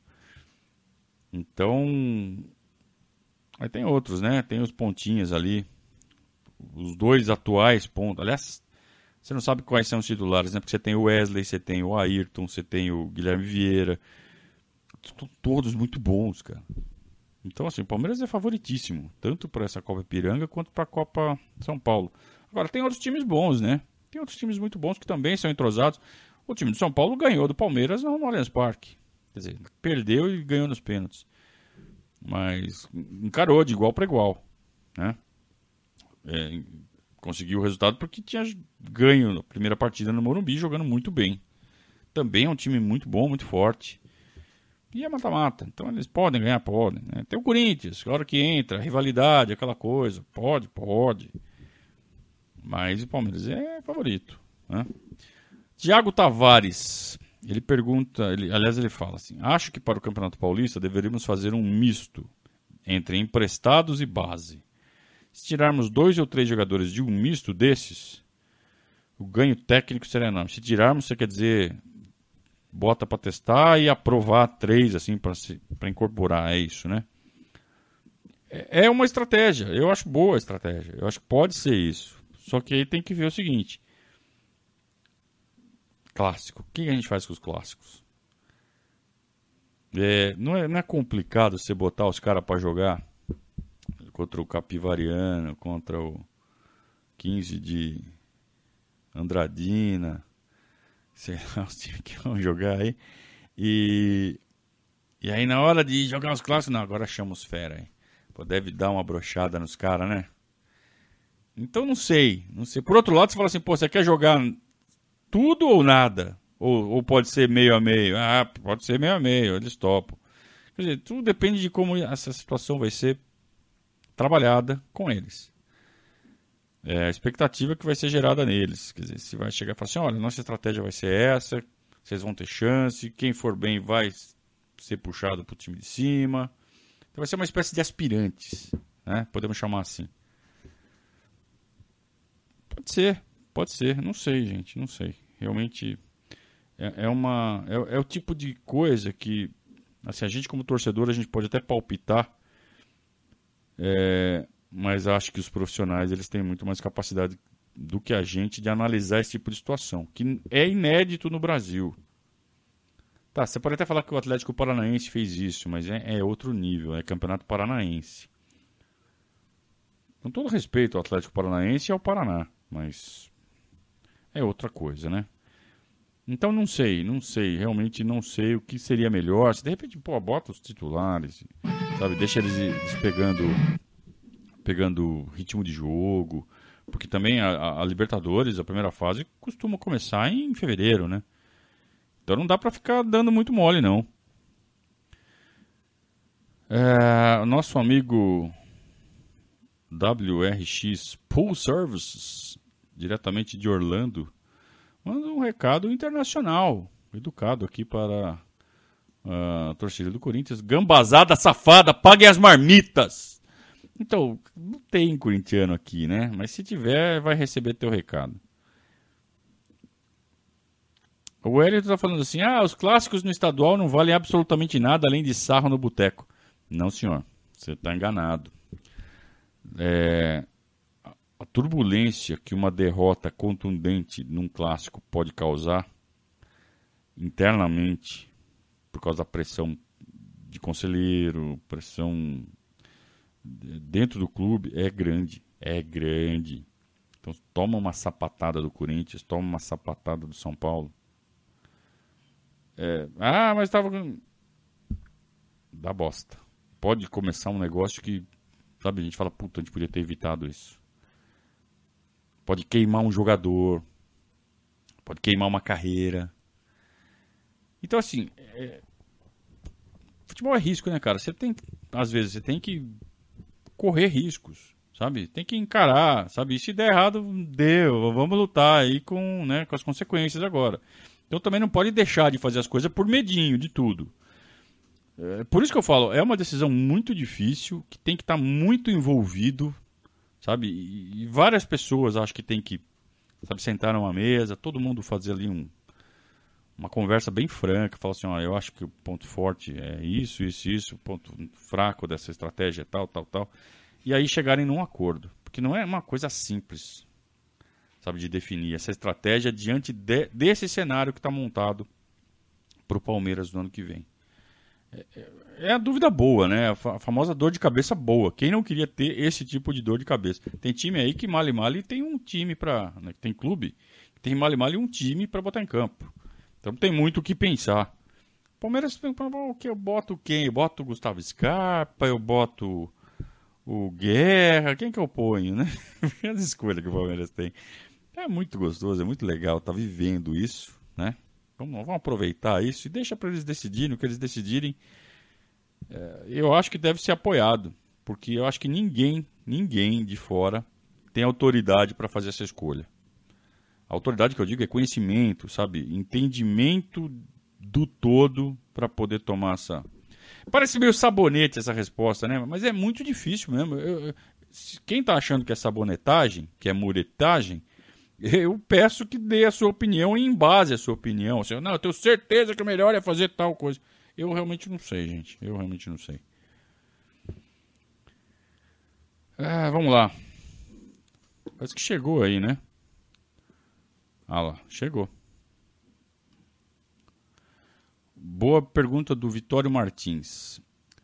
Então, aí tem outros, né? Tem os pontinhos ali. Os dois atuais pontos. Aliás, você não sabe quais são os titulares, né? Porque você tem o Wesley, você tem o Ayrton, você tem o Guilherme Vieira. Estão todos muito bons, cara. Então, assim, o Palmeiras é favoritíssimo. Tanto para essa Copa Ipiranga quanto para a Copa São Paulo. Agora, tem outros times bons, né? Tem outros times muito bons que também são entrosados. O time do São Paulo ganhou do Palmeiras no Allianz Parque. Quer dizer, perdeu e ganhou nos pênaltis. Mas encarou de igual para igual, né? É, conseguiu o resultado porque tinha ganho na primeira partida no Morumbi, jogando muito bem. Também é um time muito bom, muito forte. E é mata-mata, então eles podem ganhar, podem, né? Tem o Corinthians, a hora que entra, rivalidade, aquela coisa, pode, pode. Mas o Palmeiras é favorito, né? Thiago Tavares, ele pergunta, ele, aliás ele fala assim: acho que para o Campeonato Paulista deveríamos fazer um misto entre emprestados e base. Se tirarmos dois ou três jogadores de um misto desses, o ganho técnico será enorme. Se tirarmos, você quer dizer, bota para testar e aprovar três assim para incorporar, é isso, né? É, é uma estratégia, eu acho boa a estratégia, eu acho que pode ser isso. Só que aí tem que ver o seguinte. Clássico. O que a gente faz com os clássicos? É, não, é, não é complicado você botar os caras pra jogar contra o Capivariano, contra o quinze de Andradina, sei lá, os times que vão jogar aí. E, e aí na hora de jogar os clássicos, não, agora chama os fera aí. Pô, deve dar uma brochada nos caras, né? Então não sei, não sei. Por outro lado, você fala assim, pô, você quer jogar tudo ou nada? Ou, ou pode ser meio a meio? Ah, pode ser meio a meio, eles topam. Quer dizer, tudo depende de como essa situação vai ser trabalhada com eles. É a expectativa que vai ser gerada neles. Quer dizer, se vai chegar e falar assim, olha, nossa estratégia vai ser essa, vocês vão ter chance, quem for bem vai ser puxado para o time de cima. Então vai ser uma espécie de aspirantes, né? Podemos chamar assim. Pode ser, pode ser, não sei, gente, não sei. Realmente é, é uma é, é o tipo de coisa que, assim, a gente como torcedor a gente pode até palpitar, é, mas acho que os profissionais eles têm muito mais capacidade do que a gente de analisar esse tipo de situação, que é inédito no Brasil. Tá, você pode até falar que o Atlético Paranaense fez isso, mas é, é outro nível, é Campeonato Paranaense. Com todo respeito ao Atlético Paranaense e ao Paraná, mas é outra coisa, né? Então não sei, não sei, realmente não sei o que seria melhor. Se de repente, pô, bota os titulares, sabe? Deixa eles, eles pegando, pegando ritmo de jogo, porque também a, a Libertadores, a primeira fase, costuma começar em fevereiro, né? Então não dá pra ficar dando muito mole, não. É, o nosso amigo W R X Pool Services, diretamente de Orlando, manda um recado internacional, educado aqui para a torcida do Corinthians. Gambazada safada, paguem as marmitas. Então, não tem corintiano aqui, né? Mas se tiver, vai receber teu recado. O Hélio está falando assim, ah, os clássicos no estadual não valem absolutamente nada além de sarro no boteco. Não, senhor, você está enganado. É... A turbulência que uma derrota contundente num clássico pode causar internamente, por causa da pressão de conselheiro, pressão dentro do clube, é grande. É grande. Então toma uma sapatada do Corinthians, toma uma sapatada do São Paulo. É, ah, mas estava... Dá bosta. Pode começar um negócio que, sabe, a gente fala, puta, a gente podia ter evitado isso. Pode queimar um jogador, pode queimar uma carreira. Então, assim, é... futebol é risco, né, cara? Você tem, às vezes, você tem que correr riscos, sabe? Tem que encarar, sabe? E se der errado, deu, vamos lutar aí com, né, com as consequências agora. Então, também não pode deixar de fazer as coisas por medinho de tudo. É, por isso que eu falo, é uma decisão muito difícil, que tem que estar muito envolvido, sabe? E, e várias pessoas acho que tem que, sabe, sentar numa mesa, todo mundo fazer ali um, uma conversa bem franca, falar assim, ó, eu acho que o ponto forte é isso, isso, isso, o ponto fraco dessa estratégia é tal, tal, tal. E aí chegarem num acordo. Porque não é uma coisa simples, sabe, de definir essa estratégia diante de, desse cenário que está montado para o Palmeiras no ano que vem. É, é a dúvida boa, né? A famosa dor de cabeça boa. Quem não queria ter esse tipo de dor de cabeça? Tem time aí que male male tem um time para, né, tem clube que tem male male um time para botar em campo. Então tem muito o que pensar. Palmeiras, o que eu boto quem? Eu boto o Gustavo Scarpa, eu boto o Guerra, quem que eu ponho, né? As escolhas que o Palmeiras tem. É muito gostoso, é muito legal estar tá vivendo isso, né? Vamos, vamos aproveitar isso e deixa para eles decidirem o que eles decidirem. É, eu acho que deve ser apoiado, porque eu acho que ninguém, ninguém de fora tem autoridade para fazer essa escolha. A autoridade que eu digo é conhecimento, sabe? Entendimento do todo para poder tomar essa... Parece meio sabonete essa resposta, né? Mas é muito difícil mesmo. Eu, eu, quem está achando que é sabonetagem, que é muretagem, eu peço que dê a sua opinião e em base à sua opinião. Assim, não, eu tenho certeza que o melhor é fazer tal coisa. Eu realmente não sei, gente. Eu realmente não sei. Ah, vamos lá. Parece que chegou aí, né? Ah lá, chegou. Boa pergunta do Vitório Martins.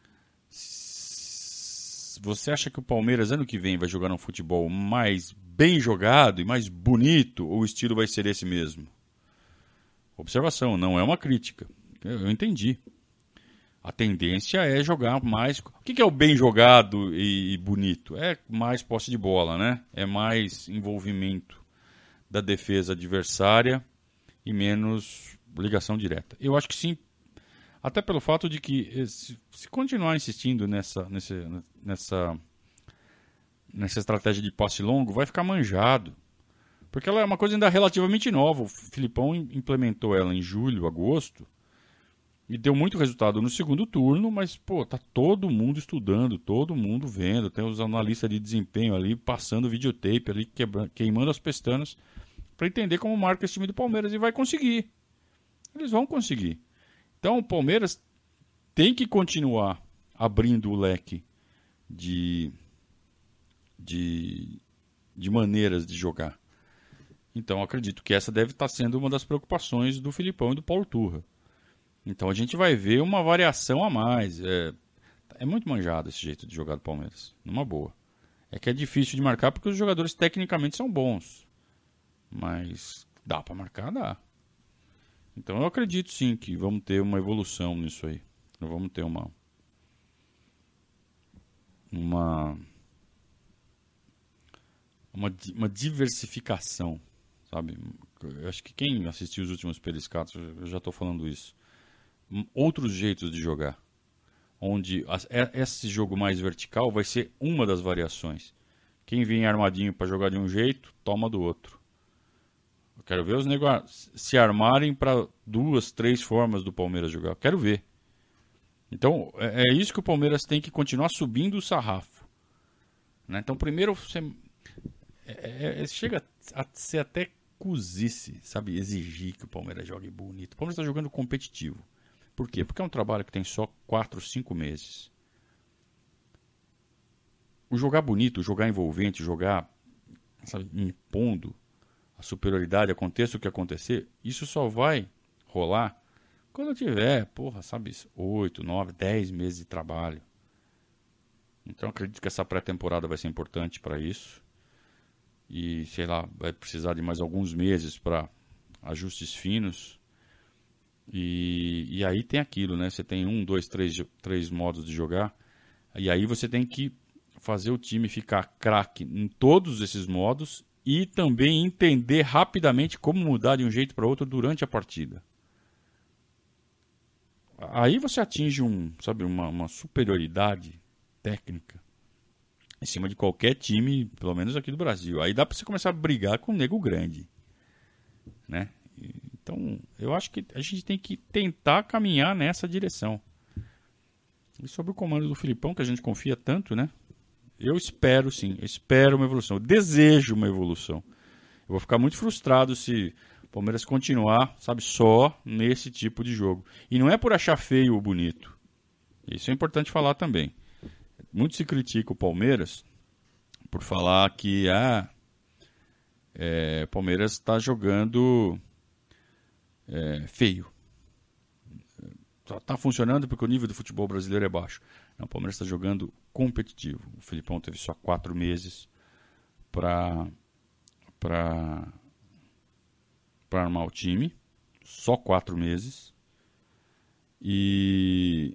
Você acha que o Palmeiras ano que vem vai jogar um futebol mais bem jogado e mais bonito, ou o estilo vai ser esse mesmo? Observação, não é uma crítica. Eu entendi. A tendência é jogar mais... O que é o bem jogado e bonito? É mais posse de bola, né? É mais envolvimento da defesa adversária e menos ligação direta. Eu acho que sim, até pelo fato de que se, se continuar insistindo nessa, nessa, nessa, nessa estratégia de passe longo, vai ficar manjado. Porque ela é uma coisa ainda relativamente nova. O Filipão implementou ela em julho, agosto, e deu muito resultado no segundo turno, mas, pô, tá todo mundo estudando, todo mundo vendo, tem os analistas de desempenho ali, passando videotape ali, quebra, queimando as pestanas, para entender como marca esse time do Palmeiras, e vai conseguir. Eles vão conseguir. Então o Palmeiras tem que continuar abrindo o leque de, de, de maneiras de jogar. Então acredito que essa deve estar sendo uma das preocupações do Filipão e do Paulo Turra. Então a gente vai ver uma variação a mais. É, é muito manjado esse jeito de jogar do Palmeiras, numa boa. É que é difícil de marcar porque os jogadores tecnicamente são bons. Mas dá para marcar, dá. Então eu acredito sim que vamos ter uma evolução nisso aí. Vamos ter uma uma uma, uma diversificação, sabe? Eu acho que quem assistiu os últimos Periscatos, eu já estou falando isso. Outros jeitos de jogar, onde esse jogo mais vertical vai ser uma das variações. Quem vem armadinho para jogar de um jeito, toma do outro. Eu quero ver os negócios se armarem para duas, três formas do Palmeiras jogar. Eu quero ver. Então, é, é isso que o Palmeiras tem que continuar subindo o sarrafo. Né? Então, primeiro, você, é, é, chega a ser até cozice, sabe? Exigir que o Palmeiras jogue bonito. O Palmeiras está jogando competitivo. Por quê? Porque é um trabalho que tem só quatro, cinco meses. O jogar bonito, o jogar envolvente, jogar, sabe, impondo a superioridade, aconteça o que acontecer, isso só vai rolar quando eu tiver, porra, sabe, oito, nove, dez meses de trabalho. Então acredito que essa pré-temporada vai ser importante para isso. E, sei lá, vai precisar de mais alguns meses para ajustes finos. E, e aí tem aquilo, né? Você tem um, dois, três, três modos de jogar. E aí você tem que fazer o time ficar craque em todos esses modos e também entender rapidamente como mudar de um jeito para outro durante a partida. Aí você atinge um, sabe, uma, uma superioridade técnica em cima de qualquer time, pelo menos aqui do Brasil. Aí dá para você começar a brigar com o nego grande, né? Então, eu acho que a gente tem que tentar caminhar nessa direção. E sobre o comando do Filipão, que a gente confia tanto, né? Eu espero, sim, eu espero uma evolução. Eu desejo uma evolução. Eu vou ficar muito frustrado se o Palmeiras continuar, sabe, só nesse tipo de jogo. E não é por achar feio ou bonito. Isso é importante falar também. Muito se critica o Palmeiras por falar que ah, é, o Palmeiras está jogando é, feio. Está funcionando porque o nível do futebol brasileiro é baixo. Não, o Palmeiras está jogando competitivo. O Filipão teve só quatro meses para para para armar o time. Só quatro meses. E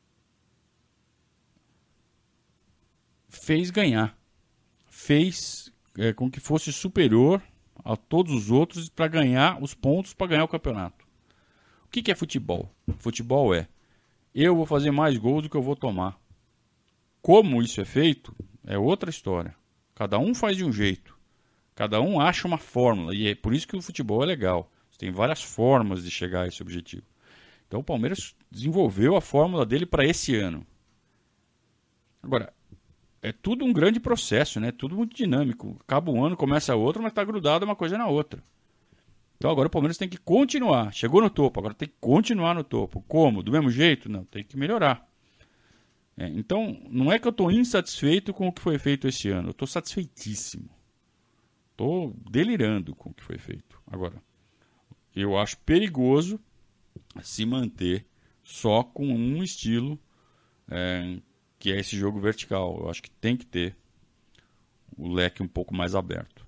fez ganhar. Fez é, com que fosse superior a todos os outros para ganhar os pontos para ganhar o campeonato. O que, que é futebol? Futebol é eu vou fazer mais gols do que eu vou tomar. Como isso é feito, é outra história. Cada um faz de um jeito. Cada um acha uma fórmula. E é por isso que o futebol é legal. Você tem várias formas de chegar a esse objetivo. Então o Palmeiras desenvolveu a fórmula dele para esse ano. Agora, é tudo um grande processo, né? Tudo muito dinâmico. Acaba um ano, começa outro, mas está grudado uma coisa na outra. Então agora o Palmeiras tem que continuar. Chegou no topo, agora tem que continuar no topo. Como? Do mesmo jeito? Não, tem que melhorar. É, então, não é que eu estou insatisfeito com o que foi feito esse ano. Eu estou satisfeitíssimo. Tô delirando com o que foi feito. Agora, eu acho perigoso se manter só com um estilo, é, que é esse jogo vertical. Eu acho que tem que ter o leque um pouco mais aberto.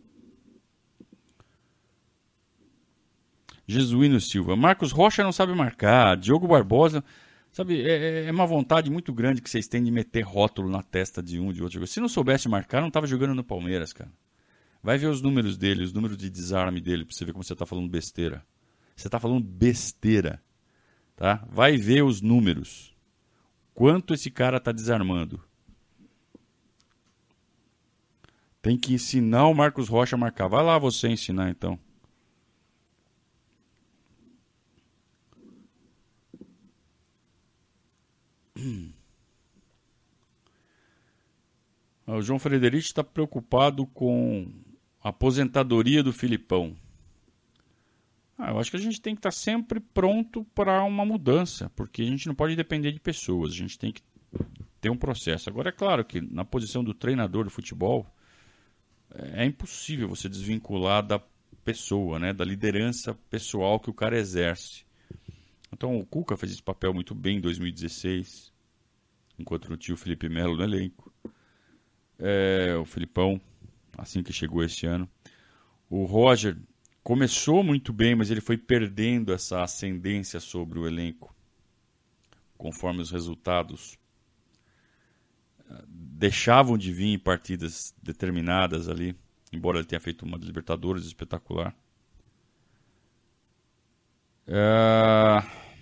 Jesuíno Silva. Marcos Rocha não sabe marcar. Diogo Barbosa. Sabe, é, é uma vontade muito grande que vocês têm de meter rótulo na testa de um, de outro. Se não soubesse marcar, não estava jogando no Palmeiras, cara. Vai ver os números dele, os números de desarme dele, pra você ver como você tá falando besteira. Você tá falando besteira, tá? Vai ver os números. Quanto esse cara tá desarmando. Tem que ensinar o Marcos Rocha a marcar. Vai lá você ensinar, então. O João Frederico está preocupado com a aposentadoria do Filipão. Ah, eu acho que a gente tem que estar sempre pronto para uma mudança, porque a gente não pode depender de pessoas, a gente tem que ter um processo. Agora, é claro que na posição do treinador de futebol, é impossível você desvincular da pessoa, né, da liderança pessoal que o cara exerce. Então, o Cuca fez esse papel muito bem em dois mil e dezesseis, enquanto não tinha o Felipe Melo no elenco. É, o Filipão, assim que chegou esse ano. O Roger começou muito bem, mas ele foi perdendo essa ascendência sobre o elenco, conforme os resultados deixavam de vir em partidas determinadas ali, embora ele tenha feito uma Libertadores espetacular. É...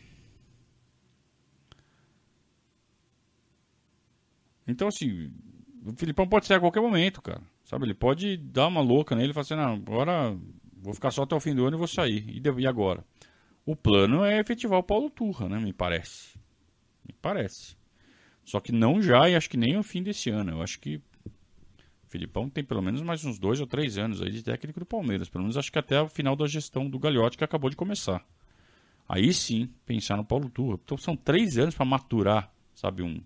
Então, assim, o Filipão pode ser a qualquer momento, cara. Sabe, ele pode dar uma louca nele e falar assim, não, agora vou ficar só até o fim do ano e vou sair. E, de... e agora? O plano é efetivar o Paulo Turra, né? Me parece. Me parece. Só que não já, e acho que nem no fim desse ano. Eu acho que o Filipão tem pelo menos mais uns dois ou três anos aí de técnico do Palmeiras. Pelo menos acho que até o final da gestão do Gagliotti, que acabou de começar. Aí sim, pensar no Paulo Turra. Então são três anos para maturar, sabe, um,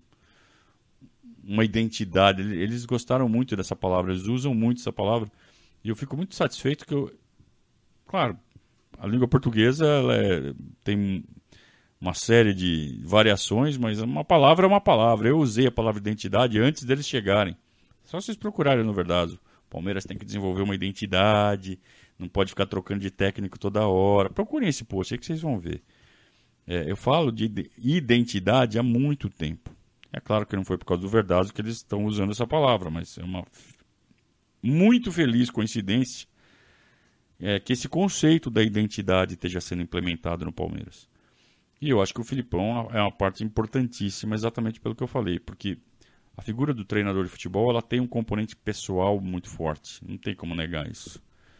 uma identidade. Eles gostaram muito dessa palavra, eles usam muito essa palavra. E eu fico muito satisfeito que eu... Claro, a língua portuguesa ela é, tem uma série de variações, mas uma palavra é uma palavra. Eu usei a palavra identidade antes deles chegarem. Só vocês procurarem no Verdazo. O Palmeiras tem que desenvolver uma identidade, não pode ficar trocando de técnico toda hora. Procurem esse post aí que vocês vão ver. É, eu falo de identidade há muito tempo. É claro que não foi por causa do Verdazo que eles estão usando essa palavra, mas é uma muito feliz coincidência é, que esse conceito da identidade esteja sendo implementado no Palmeiras. E eu acho que o Filipão é uma parte importantíssima exatamente pelo que eu falei, porque a figura do treinador de futebol ela tem um componente pessoal muito forte, não tem como negar isso.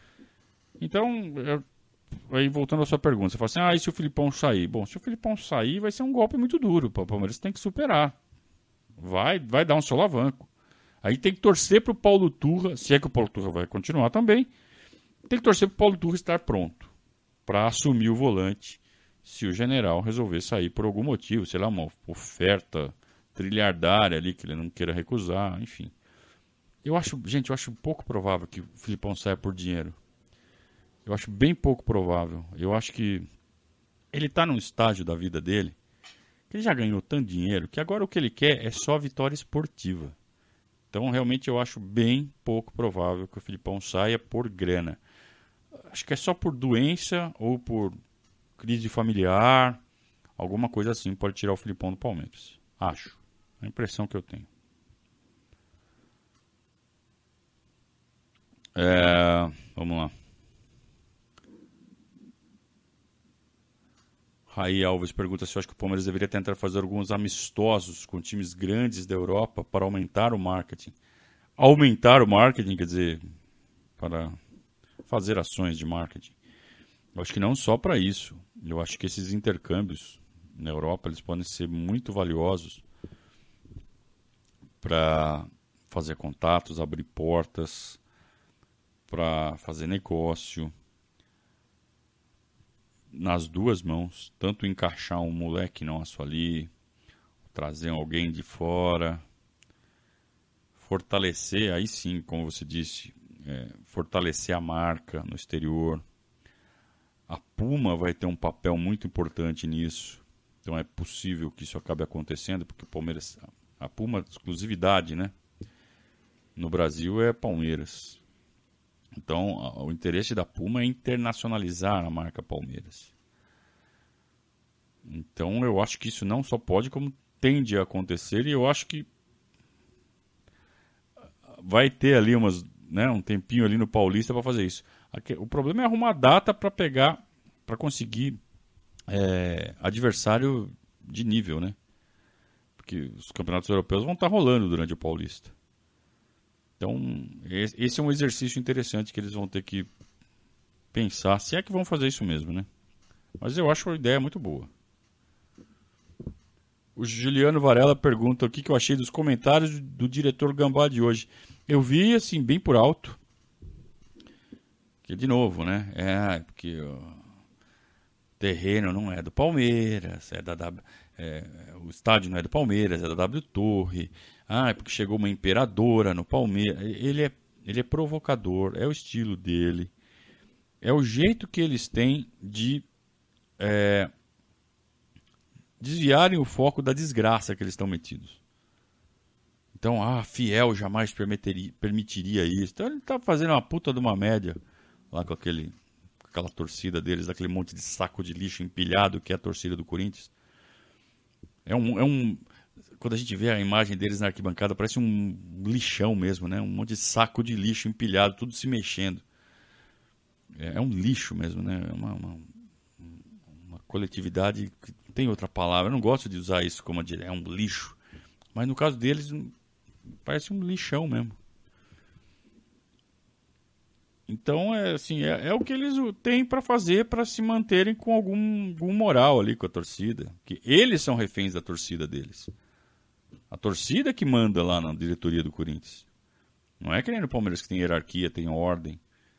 Então, eu, aí voltando à sua pergunta, você fala assim, ah, e se o Filipão sair? Bom, se o Filipão sair vai ser um golpe muito duro, o Palmeiras tem que superar, vai, vai dar um solavanco. Aí tem que torcer para o Paulo Turra, se é que o Paulo Turra vai continuar também, tem que torcer para o Paulo Turra estar pronto para assumir o volante se o general resolver sair por algum motivo, sei lá, uma oferta trilhardária ali que ele não queira recusar, enfim. Eu acho, gente, eu acho pouco provável que o Filipão saia por dinheiro. Eu acho bem pouco provável. Eu acho que ele está num estágio da vida dele que ele já ganhou tanto dinheiro que agora o que ele quer é só vitória esportiva. Então, realmente, eu acho bem pouco provável que o Filipão saia por grana. Acho que é só por doença ou por crise familiar, alguma coisa assim pode tirar o Filipão do Palmeiras. Acho. É a impressão que eu tenho. É, vamos lá. Raí Alves pergunta se eu acho que o Palmeiras deveria tentar fazer alguns amistosos com times grandes da Europa para aumentar o marketing. Aumentar o marketing, quer dizer, para fazer ações de marketing. Eu acho que não só para isso. Eu acho que esses intercâmbios na Europa eles podem ser muito valiosos para fazer contatos, abrir portas, para fazer negócio nas duas mãos, tanto encaixar um moleque nosso ali, trazer alguém de fora, fortalecer, aí sim, como você disse, é, fortalecer a marca no exterior. A Puma vai ter um papel muito importante nisso. Então é possível que isso acabe acontecendo, porque o Palmeiras, a Puma, exclusividade, né? No Brasil é Palmeiras. Então a, o interesse da Puma é internacionalizar a marca Palmeiras. Então eu acho que isso não só pode, como tende a acontecer, e eu acho que vai ter ali umas, né, um tempinho ali no Paulista para fazer isso. Aqui, o problema é arrumar data para pegar, para conseguir é, adversário de nível, né? Porque os campeonatos europeus vão estar rolando durante o Paulista. Então, esse é um exercício interessante que eles vão ter que pensar, se é que vão fazer isso mesmo, né? Mas eu acho a ideia muito boa. O Juliano Varela pergunta o que, que eu achei dos comentários do diretor Gambá de hoje. Eu vi, assim, bem por alto. Que, de novo, né? É, porque o terreno não é do Palmeiras, é da W, é, o estádio não é do Palmeiras, é da W Torre. Ah, é porque chegou uma imperadora no Palmeiras. Ele é, ele é provocador, é o estilo dele. É o jeito que eles têm de... É, desviarem o foco da desgraça que eles estão metidos. Então, ah, Fiel jamais permitiria, permitiria isso. Então ele tá fazendo uma puta de uma média lá com aquele, aquela torcida deles, aquele monte de saco de lixo empilhado que é a torcida do Corinthians. É um, é um... Quando a gente vê a imagem deles na arquibancada, parece um lixão mesmo, né? Um monte de saco de lixo empilhado, tudo se mexendo. É, é um lixo mesmo, né? É uma, uma, uma coletividade que tem outra palavra. Eu não gosto de usar isso como é um lixo. Mas no caso deles, parece um lixão mesmo. Então, é, assim, é, é o que eles têm para fazer para se manterem com algum, algum moral ali com a torcida. Que eles são reféns da torcida deles. A torcida que manda lá na diretoria do Corinthians. Não é que nem no Palmeiras que tem hierarquia, tem ordem.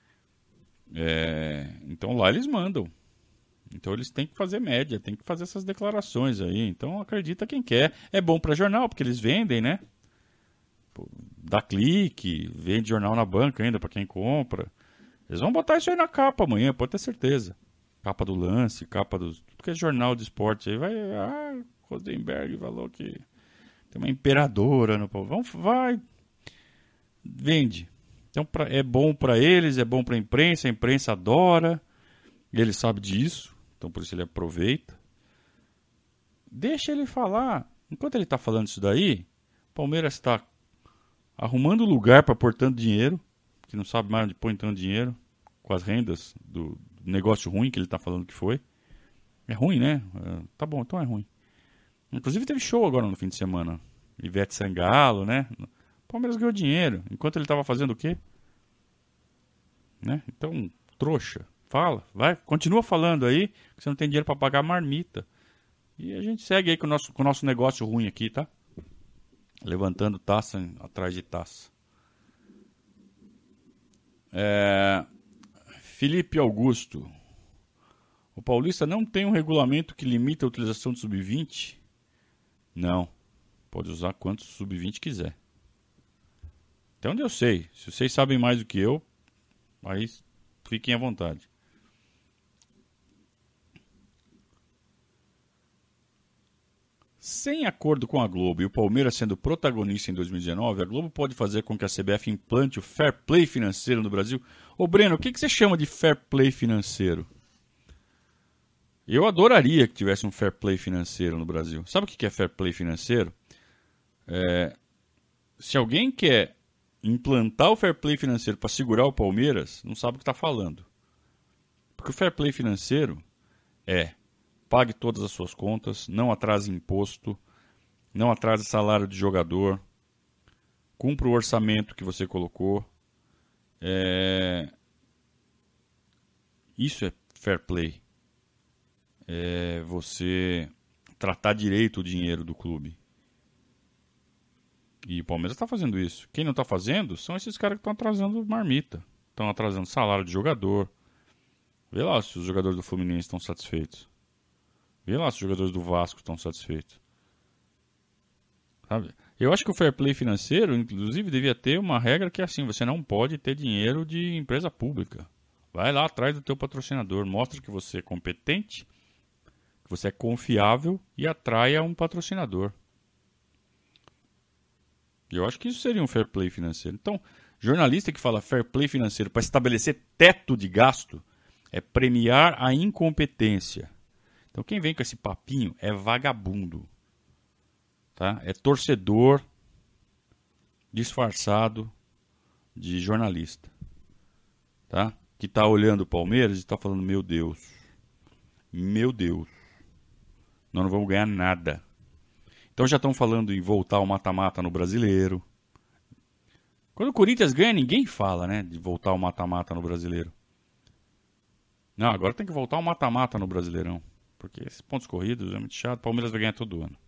É, então lá eles mandam. Então eles têm que fazer média, têm que fazer essas declarações aí. Então acredita quem quer. É bom para jornal, porque eles vendem, né? Pô, dá clique, vende jornal na banca ainda para quem compra. Eles vão botar isso aí na capa amanhã, pode ter certeza. Capa do Lance, capa do... Tudo que é jornal de esporte aí. Vai, ah, Rosenberg falou que tem uma imperadora no povo. Vamos, vai. Vende. Então pra, é bom para eles, é bom para a imprensa, a imprensa adora. Ele sabe disso, então por isso ele aproveita. Deixa ele falar. Enquanto ele está falando isso daí, o Palmeiras está arrumando lugar para pôr tanto dinheiro, que não sabe mais onde põe tanto dinheiro, com as rendas do negócio ruim que ele está falando que foi. É ruim, né? É, tá bom, então é ruim. Inclusive teve show agora no fim de semana. Ivete Sangalo, né? O Palmeiras ganhou dinheiro. Enquanto ele estava fazendo o quê? Né? Então, trouxa. Fala, vai, continua falando aí, que você não tem dinheiro para pagar a marmita. E a gente segue aí com o nosso, com o nosso negócio ruim aqui, tá? Levantando taça atrás de taça. É... Felipe Augusto. O Paulista não tem um regulamento que limita a utilização do sub vinte? Não. Pode usar quantos sub vinte quiser. Até onde eu sei. Se vocês sabem mais do que eu, aí fiquem à vontade. Sem acordo com a Globo e o Palmeiras sendo protagonista em dois mil e dezenove, a Globo pode fazer com que a C B F implante o fair play financeiro no Brasil? Ô Breno, o que, que você chama de fair play financeiro? Eu adoraria que tivesse um fair play financeiro no Brasil. Sabe o que é fair play financeiro? É, se alguém quer implantar o fair play financeiro para segurar o Palmeiras, não sabe o que está falando. Porque o fair play financeiro é: pague todas as suas contas, não atrase imposto, não atrase salário de jogador, cumpra o orçamento que você colocou. É... Isso é fair play. É você tratar direito o dinheiro do clube. E o Palmeiras está fazendo isso. Quem não está fazendo são esses caras que estão atrasando marmita. Estão atrasando salário de jogador. Vê lá se os jogadores do Fluminense estão satisfeitos. Vê lá se os jogadores do Vasco estão satisfeitos. Sabe? Eu acho que o fair play financeiro, inclusive, devia ter uma regra que é assim, você não pode ter dinheiro de empresa pública. Vai lá atrás do teu patrocinador, mostra que você é competente, que você é confiável e atraia um patrocinador. Eu acho que isso seria um fair play financeiro. Então, jornalista que fala fair play financeiro para estabelecer teto de gasto é premiar a incompetência. Então, quem vem com esse papinho é vagabundo. Tá? É torcedor disfarçado de jornalista. Tá? Que está olhando o Palmeiras e está falando, meu Deus, meu Deus, nós não vamos ganhar nada. Então já estão falando em voltar ao mata-mata no Brasileiro. Quando o Corinthians ganha, ninguém fala, né, de voltar ao mata-mata no Brasileiro. Não, agora tem que voltar ao mata-mata no Brasileirão. Porque esses pontos corridos é muito chato, o Palmeiras vai ganhar todo ano.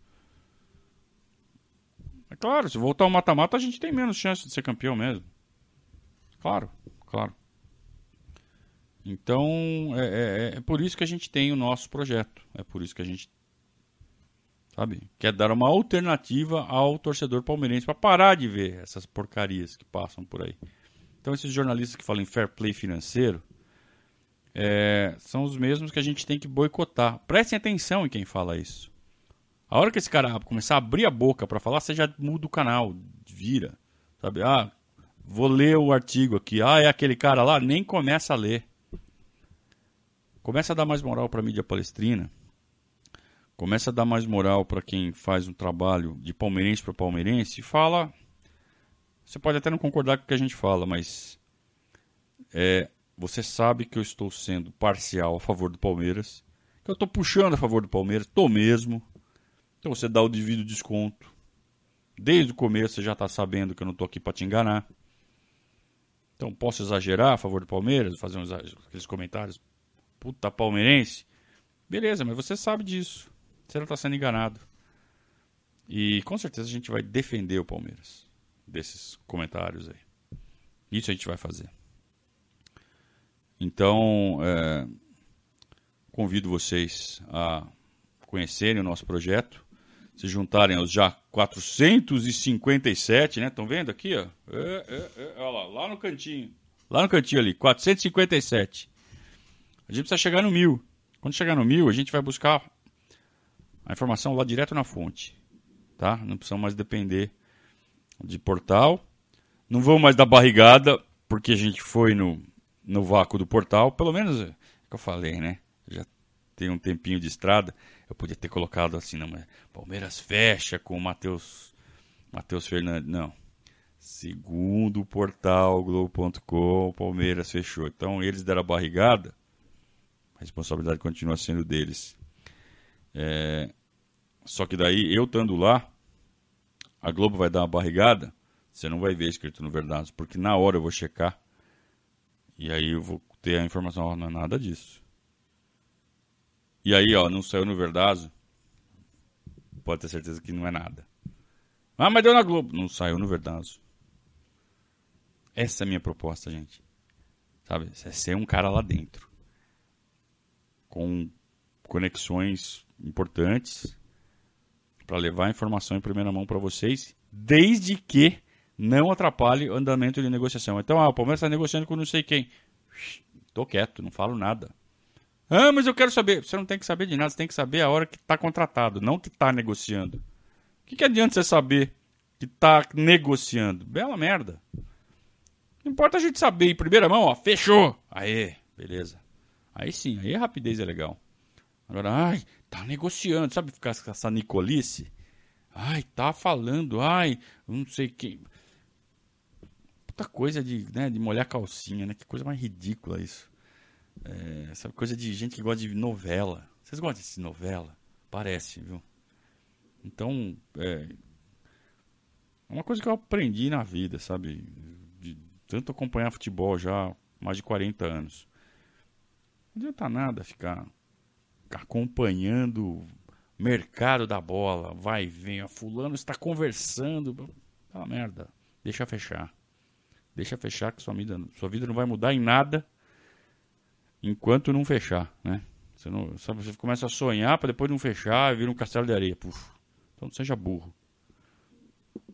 É claro, se voltar ao mata-mata, a gente tem menos chance de ser campeão mesmo. Claro, claro. Então, é, é, é por isso que a gente tem o nosso projeto. É por isso que a gente, sabe, quer dar uma alternativa ao torcedor palmeirense para parar de ver essas porcarias que passam por aí. Então, esses jornalistas que falam em fair play financeiro é, são os mesmos que a gente tem que boicotar. Prestem atenção em quem fala isso. A hora que esse cara começar a abrir a boca para falar, você já muda o canal, vira. Sabe? Ah, vou ler o artigo aqui. Ah, é aquele cara lá? Nem começa a ler. Começa a dar mais moral para a mídia palestrina. Começa a dar mais moral para quem faz um trabalho de palmeirense para palmeirense e fala... Você pode até não concordar com o que a gente fala, mas... É, você sabe que eu estou sendo parcial a favor do Palmeiras. Que eu estou puxando a favor do Palmeiras. Estou mesmo. Então você dá o devido desconto. Desde o começo você já está sabendo que eu não estou aqui para te enganar. Então posso exagerar a favor do Palmeiras? Fazer uns, aqueles comentários... Puta palmeirense, beleza, mas você sabe disso. Você não está sendo enganado. E com certeza a gente vai defender o Palmeiras desses comentários aí. Isso a gente vai fazer. Então, é, convido vocês a conhecerem o nosso projeto, se juntarem aos já quatrocentos e cinquenta e sete, né? Estão vendo aqui, ó? É, é, é, olha lá, lá no cantinho. Lá no cantinho ali, quatrocentos e cinquenta e sete. A gente precisa chegar no mil. Quando chegar no mil, a gente vai buscar a informação lá direto na fonte. Tá? Não precisamos mais depender de portal. Não vamos mais dar barrigada, porque a gente foi no, no vácuo do portal. Pelo menos, é o que eu falei, né? Já tem um tempinho de estrada. Eu podia ter colocado assim, não, mas Palmeiras fecha com o Matheus Matheus Fernandes. Não. Segundo o portal Globo ponto com, o Palmeiras fechou. Então, eles deram a barrigada. A responsabilidade continua sendo deles. É... Só que daí, eu estando lá, a Globo vai dar uma barrigada, você não vai ver escrito no Verdazo, porque na hora eu vou checar, e aí eu vou ter a informação, ó, não é nada disso. E aí, ó, não saiu no Verdazo, pode ter certeza que não é nada. Ah, mas deu na Globo. Não saiu no Verdazo. Essa é a minha proposta, gente. Sabe, é ser um cara lá dentro. Com conexões importantes para levar a informação em primeira mão para vocês, desde que não atrapalhe o andamento de negociação. Então, ah, o Palmeiras está negociando com não sei quem. Tô quieto, não falo nada. Ah, mas eu quero saber. Você não tem que saber de nada, você tem que saber a hora que está contratado, não que está negociando. O que, que adianta você saber que está negociando? Bela merda. Não importa a gente saber em primeira mão, ó, fechou. Aê, beleza. Aí sim, aí a rapidez é legal. Agora, ai, tá negociando, sabe ficar com essa nicolice? Ai, tá falando, ai, não sei quem. Puta coisa de, né, de molhar calcinha, né? Que coisa mais ridícula isso. É, essa coisa de gente que gosta de novela. Vocês gostam de novela? Parece, viu? Então, é uma coisa que eu aprendi na vida, sabe? De tanto acompanhar futebol já há mais de quarenta anos. Não adianta nada ficar acompanhando o mercado da bola, vai e vem, fulano está conversando, é uma merda, deixa fechar, deixa fechar que sua vida, sua vida não vai mudar em nada enquanto não fechar, né? Você, não, sabe, você começa a sonhar para depois não fechar e vira um castelo de areia, puf. Então não seja burro.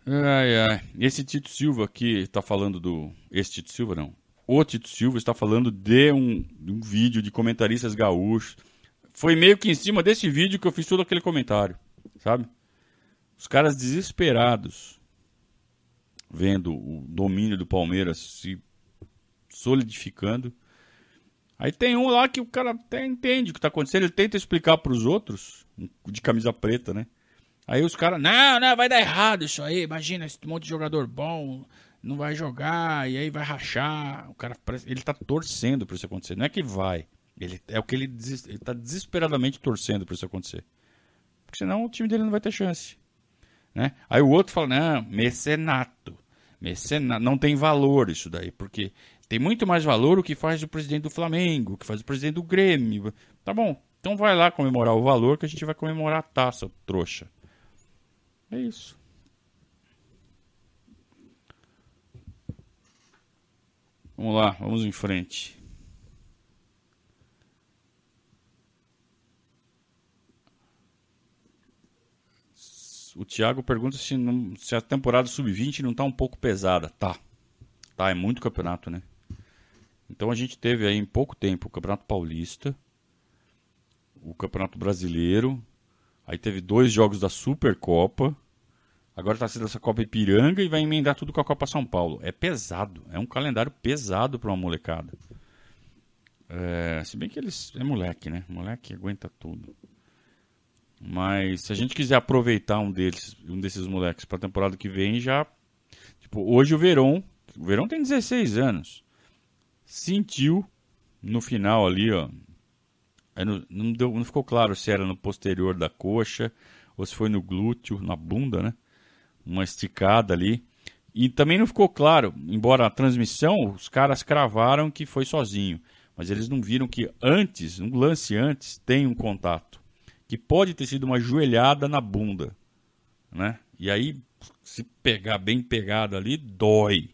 Ai, ai. Esse Tito Silva aqui tá falando do. Esse Tito Silva não. O Tito Silva está falando de um, de um vídeo de comentaristas gaúchos. Foi meio que em cima desse vídeo que eu fiz todo aquele comentário, sabe? Os caras desesperados, vendo o domínio do Palmeiras se solidificando. Aí tem um lá que o cara até entende o que tá acontecendo, ele tenta explicar pros outros, de camisa preta, né? Aí os caras, não, não, vai dar errado isso aí, imagina esse monte de jogador bom, não vai jogar, e aí vai rachar. O cara, ele tá torcendo pra isso acontecer, não é que vai, ele, é o que ele, des, ele tá desesperadamente torcendo pra isso acontecer. Porque senão o time dele não vai ter chance, né? Aí o outro fala, não, mecenato, mecenato, não tem valor isso daí, porque tem muito mais valor o que faz o presidente do Flamengo, o que faz o presidente do Grêmio. Tá bom, então vai lá comemorar o valor que a gente vai comemorar a taça, trouxa. É isso. Vamos lá, vamos em frente. O Thiago pergunta se, não, se a temporada sub vinte não tá um pouco pesada. Tá. Tá, é muito campeonato, né? Então a gente teve aí em pouco tempo o Campeonato Paulista, o Campeonato Brasileiro, aí teve dois jogos da Supercopa. Agora está sendo essa Copa Ipiranga e vai emendar tudo com a Copa São Paulo. É pesado, é um calendário pesado para uma molecada. É, se bem que eles é moleque, né? Moleque aguenta tudo. Mas se a gente quiser aproveitar um deles, um desses moleques para a temporada que vem, já tipo, hoje o Verón, o Verón tem dezesseis anos. Sentiu no final ali, ó. Não, não, deu, não ficou claro se era no posterior da coxa ou se foi no glúteo, na bunda, né? Uma esticada ali. E também não ficou claro, embora a transmissão, os caras cravaram que foi sozinho. Mas eles não viram que antes, um lance antes, tem um contato. Que pode ter sido uma joelhada na bunda, né? E aí, se pegar bem pegado ali, dói.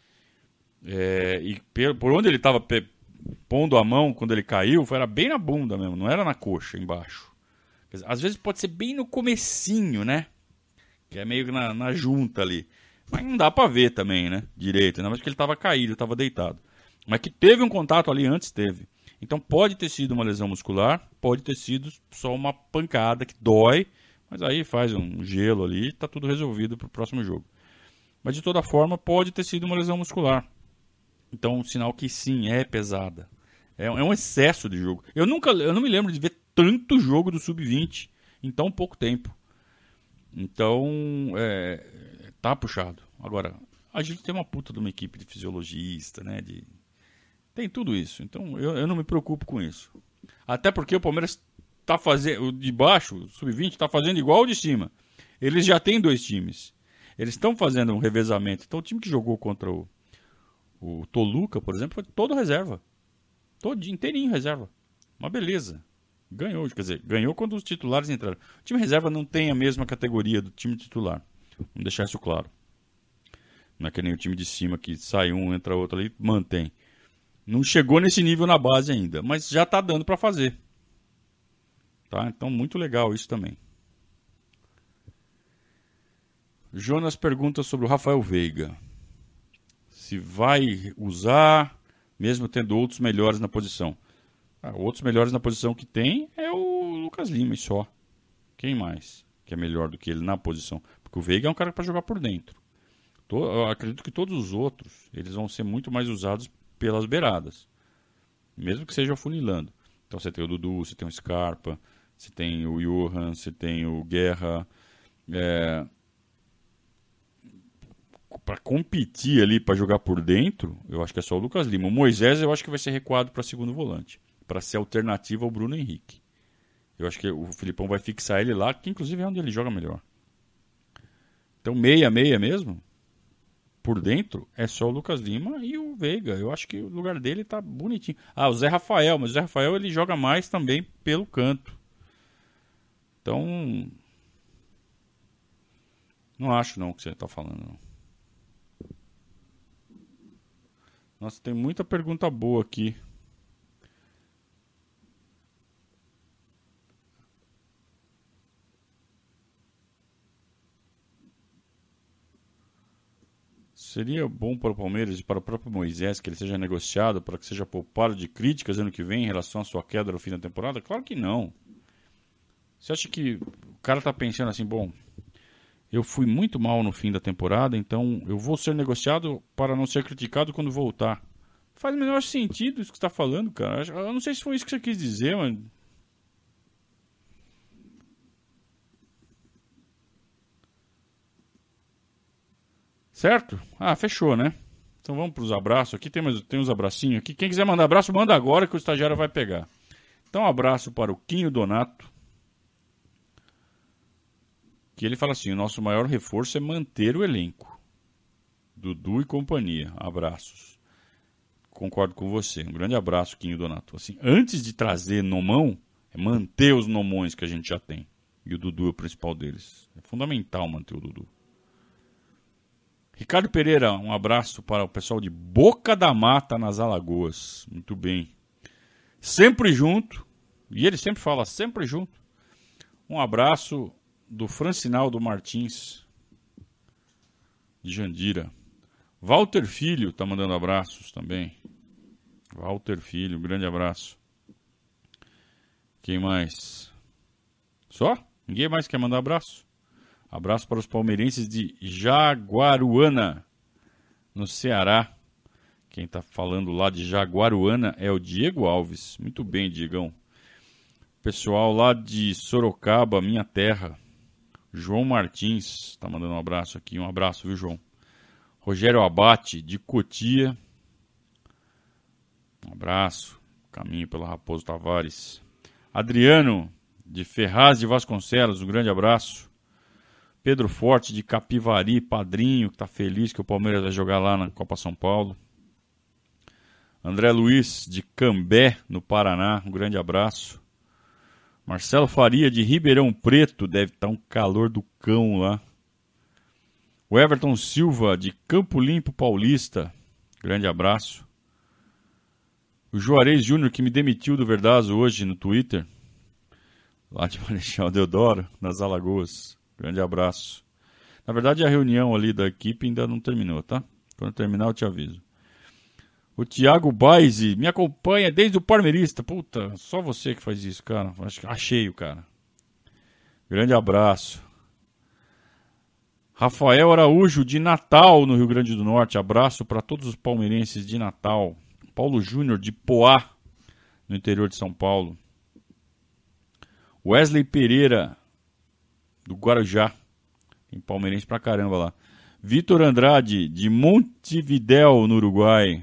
É, e por onde ele estava pondo a mão quando ele caiu, era bem na bunda mesmo, não era na coxa, embaixo. Quer dizer, às vezes pode ser bem no comecinho, né? Que é meio na, na junta ali. Mas não dá pra ver também, né? Direito, ainda mais que ele tava caído, tava deitado. Mas que teve um contato ali antes, teve. Então pode ter sido uma lesão muscular, pode ter sido só uma pancada que dói, mas aí faz um gelo ali e tá tudo resolvido pro próximo jogo. Mas de toda forma, pode ter sido uma lesão muscular. Então, um sinal que sim, é pesada. É, é um excesso de jogo. Eu nunca, eu não me lembro de ver tanto jogo do sub vinte em tão pouco tempo. Então, é, tá puxado. Agora, a gente tem uma puta de uma equipe de fisiologista, né? De... Tem tudo isso. Então, eu, eu não me preocupo com isso. Até porque o Palmeiras tá fazendo, o de baixo, o sub vinte, tá fazendo igual o de cima. Eles já têm dois times. Eles estão fazendo um revezamento. Então, o time que jogou contra o, o Toluca, por exemplo, foi todo reserva. Todo inteirinho reserva. Uma beleza. Ganhou, quer dizer, ganhou quando os titulares entraram. O time reserva não tem a mesma categoria do time titular. Vamos deixar isso claro. Não é que nem o time de cima que sai um, entra outro ali, mantém. Não chegou nesse nível na base ainda, mas já está dando para fazer. Tá? Então, muito legal isso também. Jonas pergunta sobre o Rafael Veiga. Se vai usar, mesmo tendo outros melhores na posição. Ah, outros melhores na posição que tem é o Lucas Lima e só. Quem mais que é melhor do que ele na posição? Porque o Veiga é um cara para jogar por dentro. Eu acredito que todos os outros eles vão ser muito mais usados pelas beiradas. Mesmo que seja afunilando. Então você tem o Dudu, você tem o Scarpa, você tem o Johan, você tem o Guerra. É... Para competir ali, para jogar por dentro, eu acho que é só o Lucas Lima. O Moisés eu acho que vai ser recuado para segundo volante. Para ser alternativa ao Bruno Henrique. Eu acho que o Filipão vai fixar ele lá, que inclusive é onde ele joga melhor. Então meia, meia mesmo, por dentro, é só o Lucas Lima e o Veiga. Eu acho que o lugar dele tá bonitinho. Ah, o Zé Rafael, mas o Zé Rafael ele joga mais também pelo canto. Então, não acho não o que você tá falando, não. Nossa, tem muita pergunta boa aqui. seria bom para o Palmeiras e para o próprio Moisés que ele seja negociado para que seja poupado de críticas ano que vem em relação à sua queda no fim da temporada? Claro que não. Você acha que o cara tá pensando assim, bom, eu fui muito mal no fim da temporada, então eu vou ser negociado para não ser criticado quando voltar. Faz o menor sentido isso que você está falando, cara. Eu não sei se foi isso que você quis dizer, mas... Certo? Ah, fechou, né? Então vamos para os abraços aqui. Tem, mais, tem uns abracinhos aqui. Quem quiser mandar abraço, manda agora que o estagiário vai pegar. Então um abraço para o Quinho Donato. Que ele fala assim, o nosso maior reforço é manter o elenco. Dudu e companhia. Abraços. Concordo com você. Um grande abraço, Quinho Donato. Assim, antes de trazer nomão, é manter os nomões que a gente já tem. E o Dudu é o principal deles. É fundamental manter o Dudu. Ricardo Pereira, um abraço para o pessoal de Boca da Mata, nas Alagoas. Muito bem. Sempre junto. E ele sempre fala, sempre junto. Um abraço do Francinaldo Martins, de Jandira. Walter Filho tá mandando abraços também. Walter Filho, grande abraço. Quem mais? Só? Ninguém mais quer mandar abraço? Abraço para os palmeirenses de Jaguaruana, no Ceará. Quem está falando lá de Jaguaruana é o Diego Alves. Muito bem, Diegão. Pessoal lá de Sorocaba, minha terra. João Martins está mandando um abraço aqui. Um abraço, viu, João? Rogério Abate, de Cotia. Um abraço. Caminho pela Raposo Tavares. Adriano, de Ferraz de Vasconcelos. Um grande abraço. Pedro Forte, de Capivari, padrinho, que está feliz que o Palmeiras vai jogar lá na Copa São Paulo. André Luiz, de Cambé, no Paraná, um grande abraço. Marcelo Faria, de Ribeirão Preto, deve estar um calor do cão lá. O Everton Silva, de Campo Limpo Paulista, grande abraço. O Juarez Júnior, que me demitiu do Verdazo hoje no Twitter, lá de Marechal Deodoro, nas Alagoas. Grande abraço. Na verdade, a reunião ali da equipe ainda não terminou, tá? Quando terminar, eu te aviso. O Thiago Baise me acompanha desde o Parmeirista. Puta, só você que faz isso, cara. Achei o cara. Grande abraço. Rafael Araújo, de Natal, no Rio Grande do Norte. Abraço para todos os palmeirenses de Natal. Paulo Júnior, de Poá, no interior de São Paulo. Wesley Pereira, do Guarujá. Tem palmeirense pra caramba lá. Vitor Andrade, de Montevidéu, no Uruguai.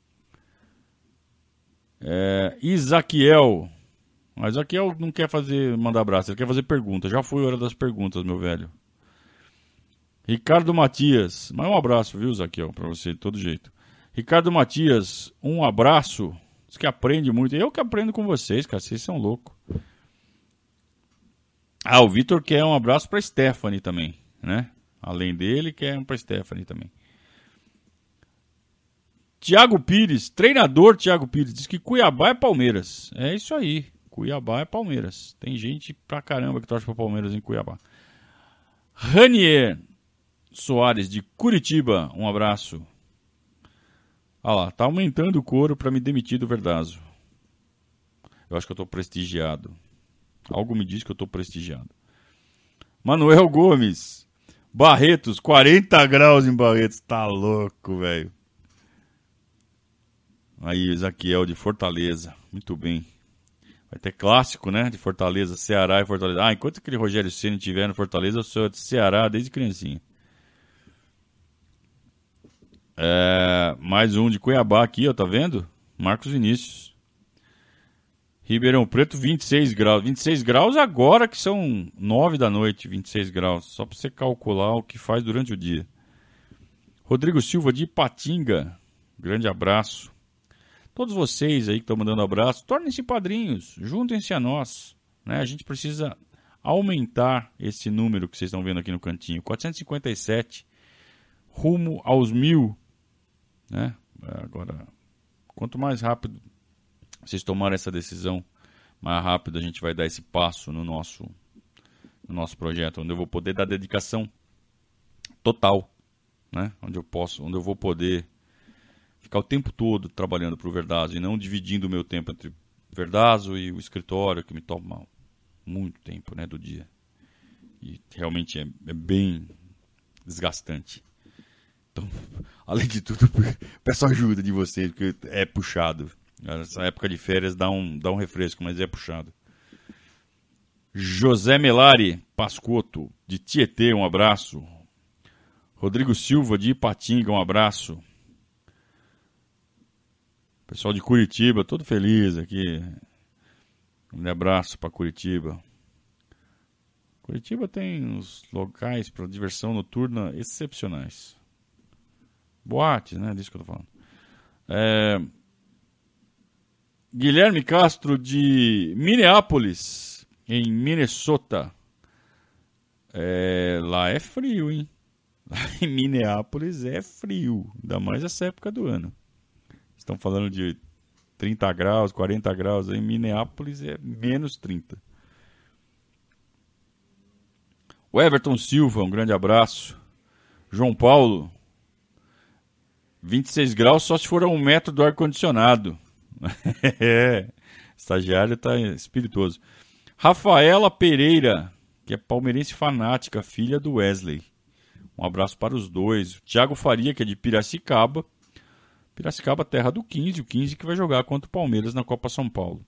É, Isaquiel. Mas Isaquiel não quer fazer, mandar abraço, ele quer fazer pergunta. Já foi a hora das perguntas, meu velho. Ricardo Matias. Mas um abraço, viu, Isaquiel, pra você, de todo jeito. Ricardo Matias, um abraço. Diz que aprende muito. Eu que aprendo com vocês, cara. Vocês são loucos. Ah, o Vitor quer um abraço pra Stephanie também, né? Além dele, quer um pra Stephanie também. Tiago Pires, treinador Tiago Pires, diz que Cuiabá é Palmeiras. É isso aí, Cuiabá é Palmeiras. Tem gente pra caramba que torce pra Palmeiras em Cuiabá. Ranier Soares, de Curitiba, um abraço. Olha lá, tá aumentando o couro pra me demitir do Verdazo. Eu acho que eu tô prestigiado. Algo me diz que eu tô prestigiado. Manuel Gomes. Barretos, quarenta graus em Barretos. Tá louco, velho. Aí, Ezequiel de Fortaleza. Muito bem. Vai ter clássico, né? De Fortaleza, Ceará e Fortaleza. Ah, enquanto aquele Rogério Ceni estiver no Fortaleza, eu sou de Ceará desde criancinha. É, mais um de Cuiabá aqui, ó. Tá vendo? Marcos Vinícius. Ribeirão Preto, vinte e seis graus. vinte e seis graus agora que são nove da noite, vinte e seis graus. Só para você calcular o que faz durante o dia. Rodrigo Silva, de Ipatinga. Grande abraço. Todos vocês aí que estão mandando abraço, tornem-se padrinhos. Juntem-se a nós. Né? A gente precisa aumentar esse número que vocês estão vendo aqui no cantinho. quatrocentos e cinquenta e sete. Rumo aos mil. Né? Agora, quanto mais rápido vocês tomarem essa decisão, mais rápido a gente vai dar esse passo no nosso, no nosso projeto, onde eu vou poder dar dedicação total, né? Onde eu posso, onde eu vou poder ficar o tempo todo trabalhando para o Verdazo e não dividindo o meu tempo entre o Verdazo e o escritório, que me toma muito tempo, né, do dia. E realmente é, é bem desgastante. Então, além de tudo, peço ajuda de vocês, porque é puxado. Essa época de férias dá um, dá um refresco, mas é puxado. José Melari Pascotto, de Tietê, um abraço. Rodrigo Silva, de Ipatinga, um abraço. Pessoal de Curitiba, todo feliz aqui. Um abraço para Curitiba. Curitiba tem uns locais para diversão noturna excepcionais. Boates, né? Disso que eu tô falando. É... Guilherme Castro, de Minneapolis, em Minnesota. É... Lá é frio, hein? Lá em Minneapolis é frio. Ainda mais essa época do ano. Estão falando de trinta graus, quarenta graus. Em Minneapolis é menos trinta. O Everton Silva, um grande abraço. João Paulo, vinte e seis graus só se for a um metro do ar-condicionado. É, estagiário tá espirituoso. Rafaela Pereira, que é palmeirense fanática, filha do Wesley. Um abraço para os dois. Thiago Faria, que é de Piracicaba. Piracicaba, terra do quinze. O quinze que vai jogar contra o Palmeiras na Copa São Paulo.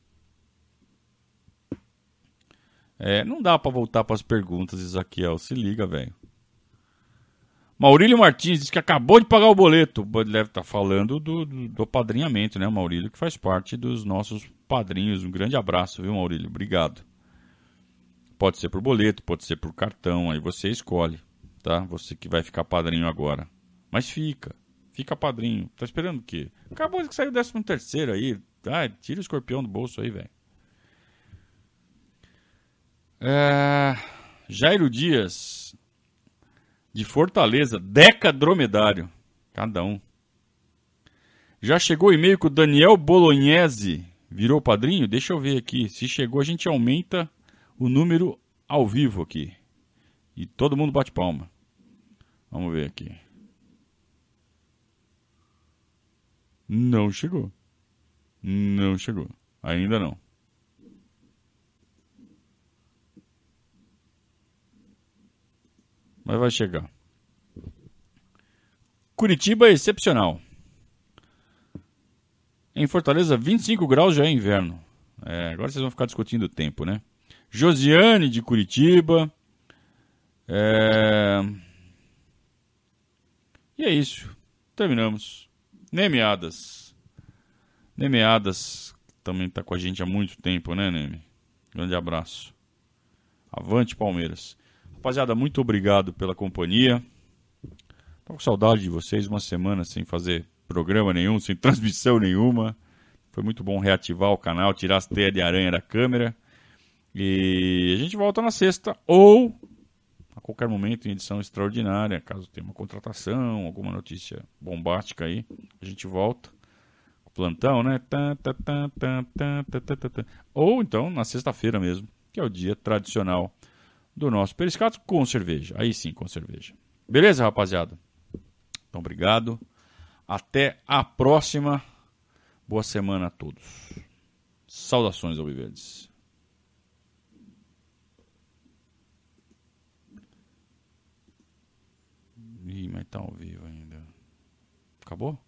É, não dá para voltar para as perguntas, Isaquiel. Se liga, velho. Maurílio Martins diz que acabou de pagar o boleto. Deve estar falando do, do, do padrinhamento, né, Maurílio? Que faz parte dos nossos padrinhos. Um grande abraço, viu, Maurílio? Obrigado. Pode ser por boleto, pode ser por cartão. Aí você escolhe, tá? Você que vai ficar padrinho agora. Mas fica. Fica padrinho. Tá esperando o quê? Acabou de sair o décimo terceiro aí. Ah, tira o escorpião do bolso aí, velho. É... Jairo Dias, de Fortaleza, Deca Dromedário. Cada um. Já chegou o e-mail que o Daniel Bolognese virou padrinho? Deixa eu ver aqui. Se chegou, a gente aumenta o número ao vivo aqui. E todo mundo bate palma. Vamos ver aqui. Não chegou. Não chegou. Ainda não. Mas vai chegar. Curitiba é excepcional. Em Fortaleza, vinte e cinco graus já é inverno. É, agora vocês vão ficar discutindo o tempo, né? Josiane, de Curitiba. É... E é isso. Terminamos. Nemeadas. Nemeadas também está com a gente há muito tempo, né, Neme? Grande abraço. Avante, Palmeiras. Rapaziada, muito obrigado pela companhia. Tô com saudade de vocês, uma semana sem fazer programa nenhum, sem transmissão nenhuma. Foi muito bom reativar o canal, tirar as teias de aranha da câmera. E a gente volta na sexta ou a qualquer momento em edição extraordinária, caso tenha uma contratação, alguma notícia bombástica aí, a gente volta. Plantão, né? Ou então na sexta-feira mesmo, que é o dia tradicional do nosso Periscato com cerveja. Aí sim, com cerveja. Beleza, rapaziada? Então, obrigado. Até a próxima. Boa semana a todos. Saudações, Alviverdes. Ih, mas tá ao vivo ainda. Acabou?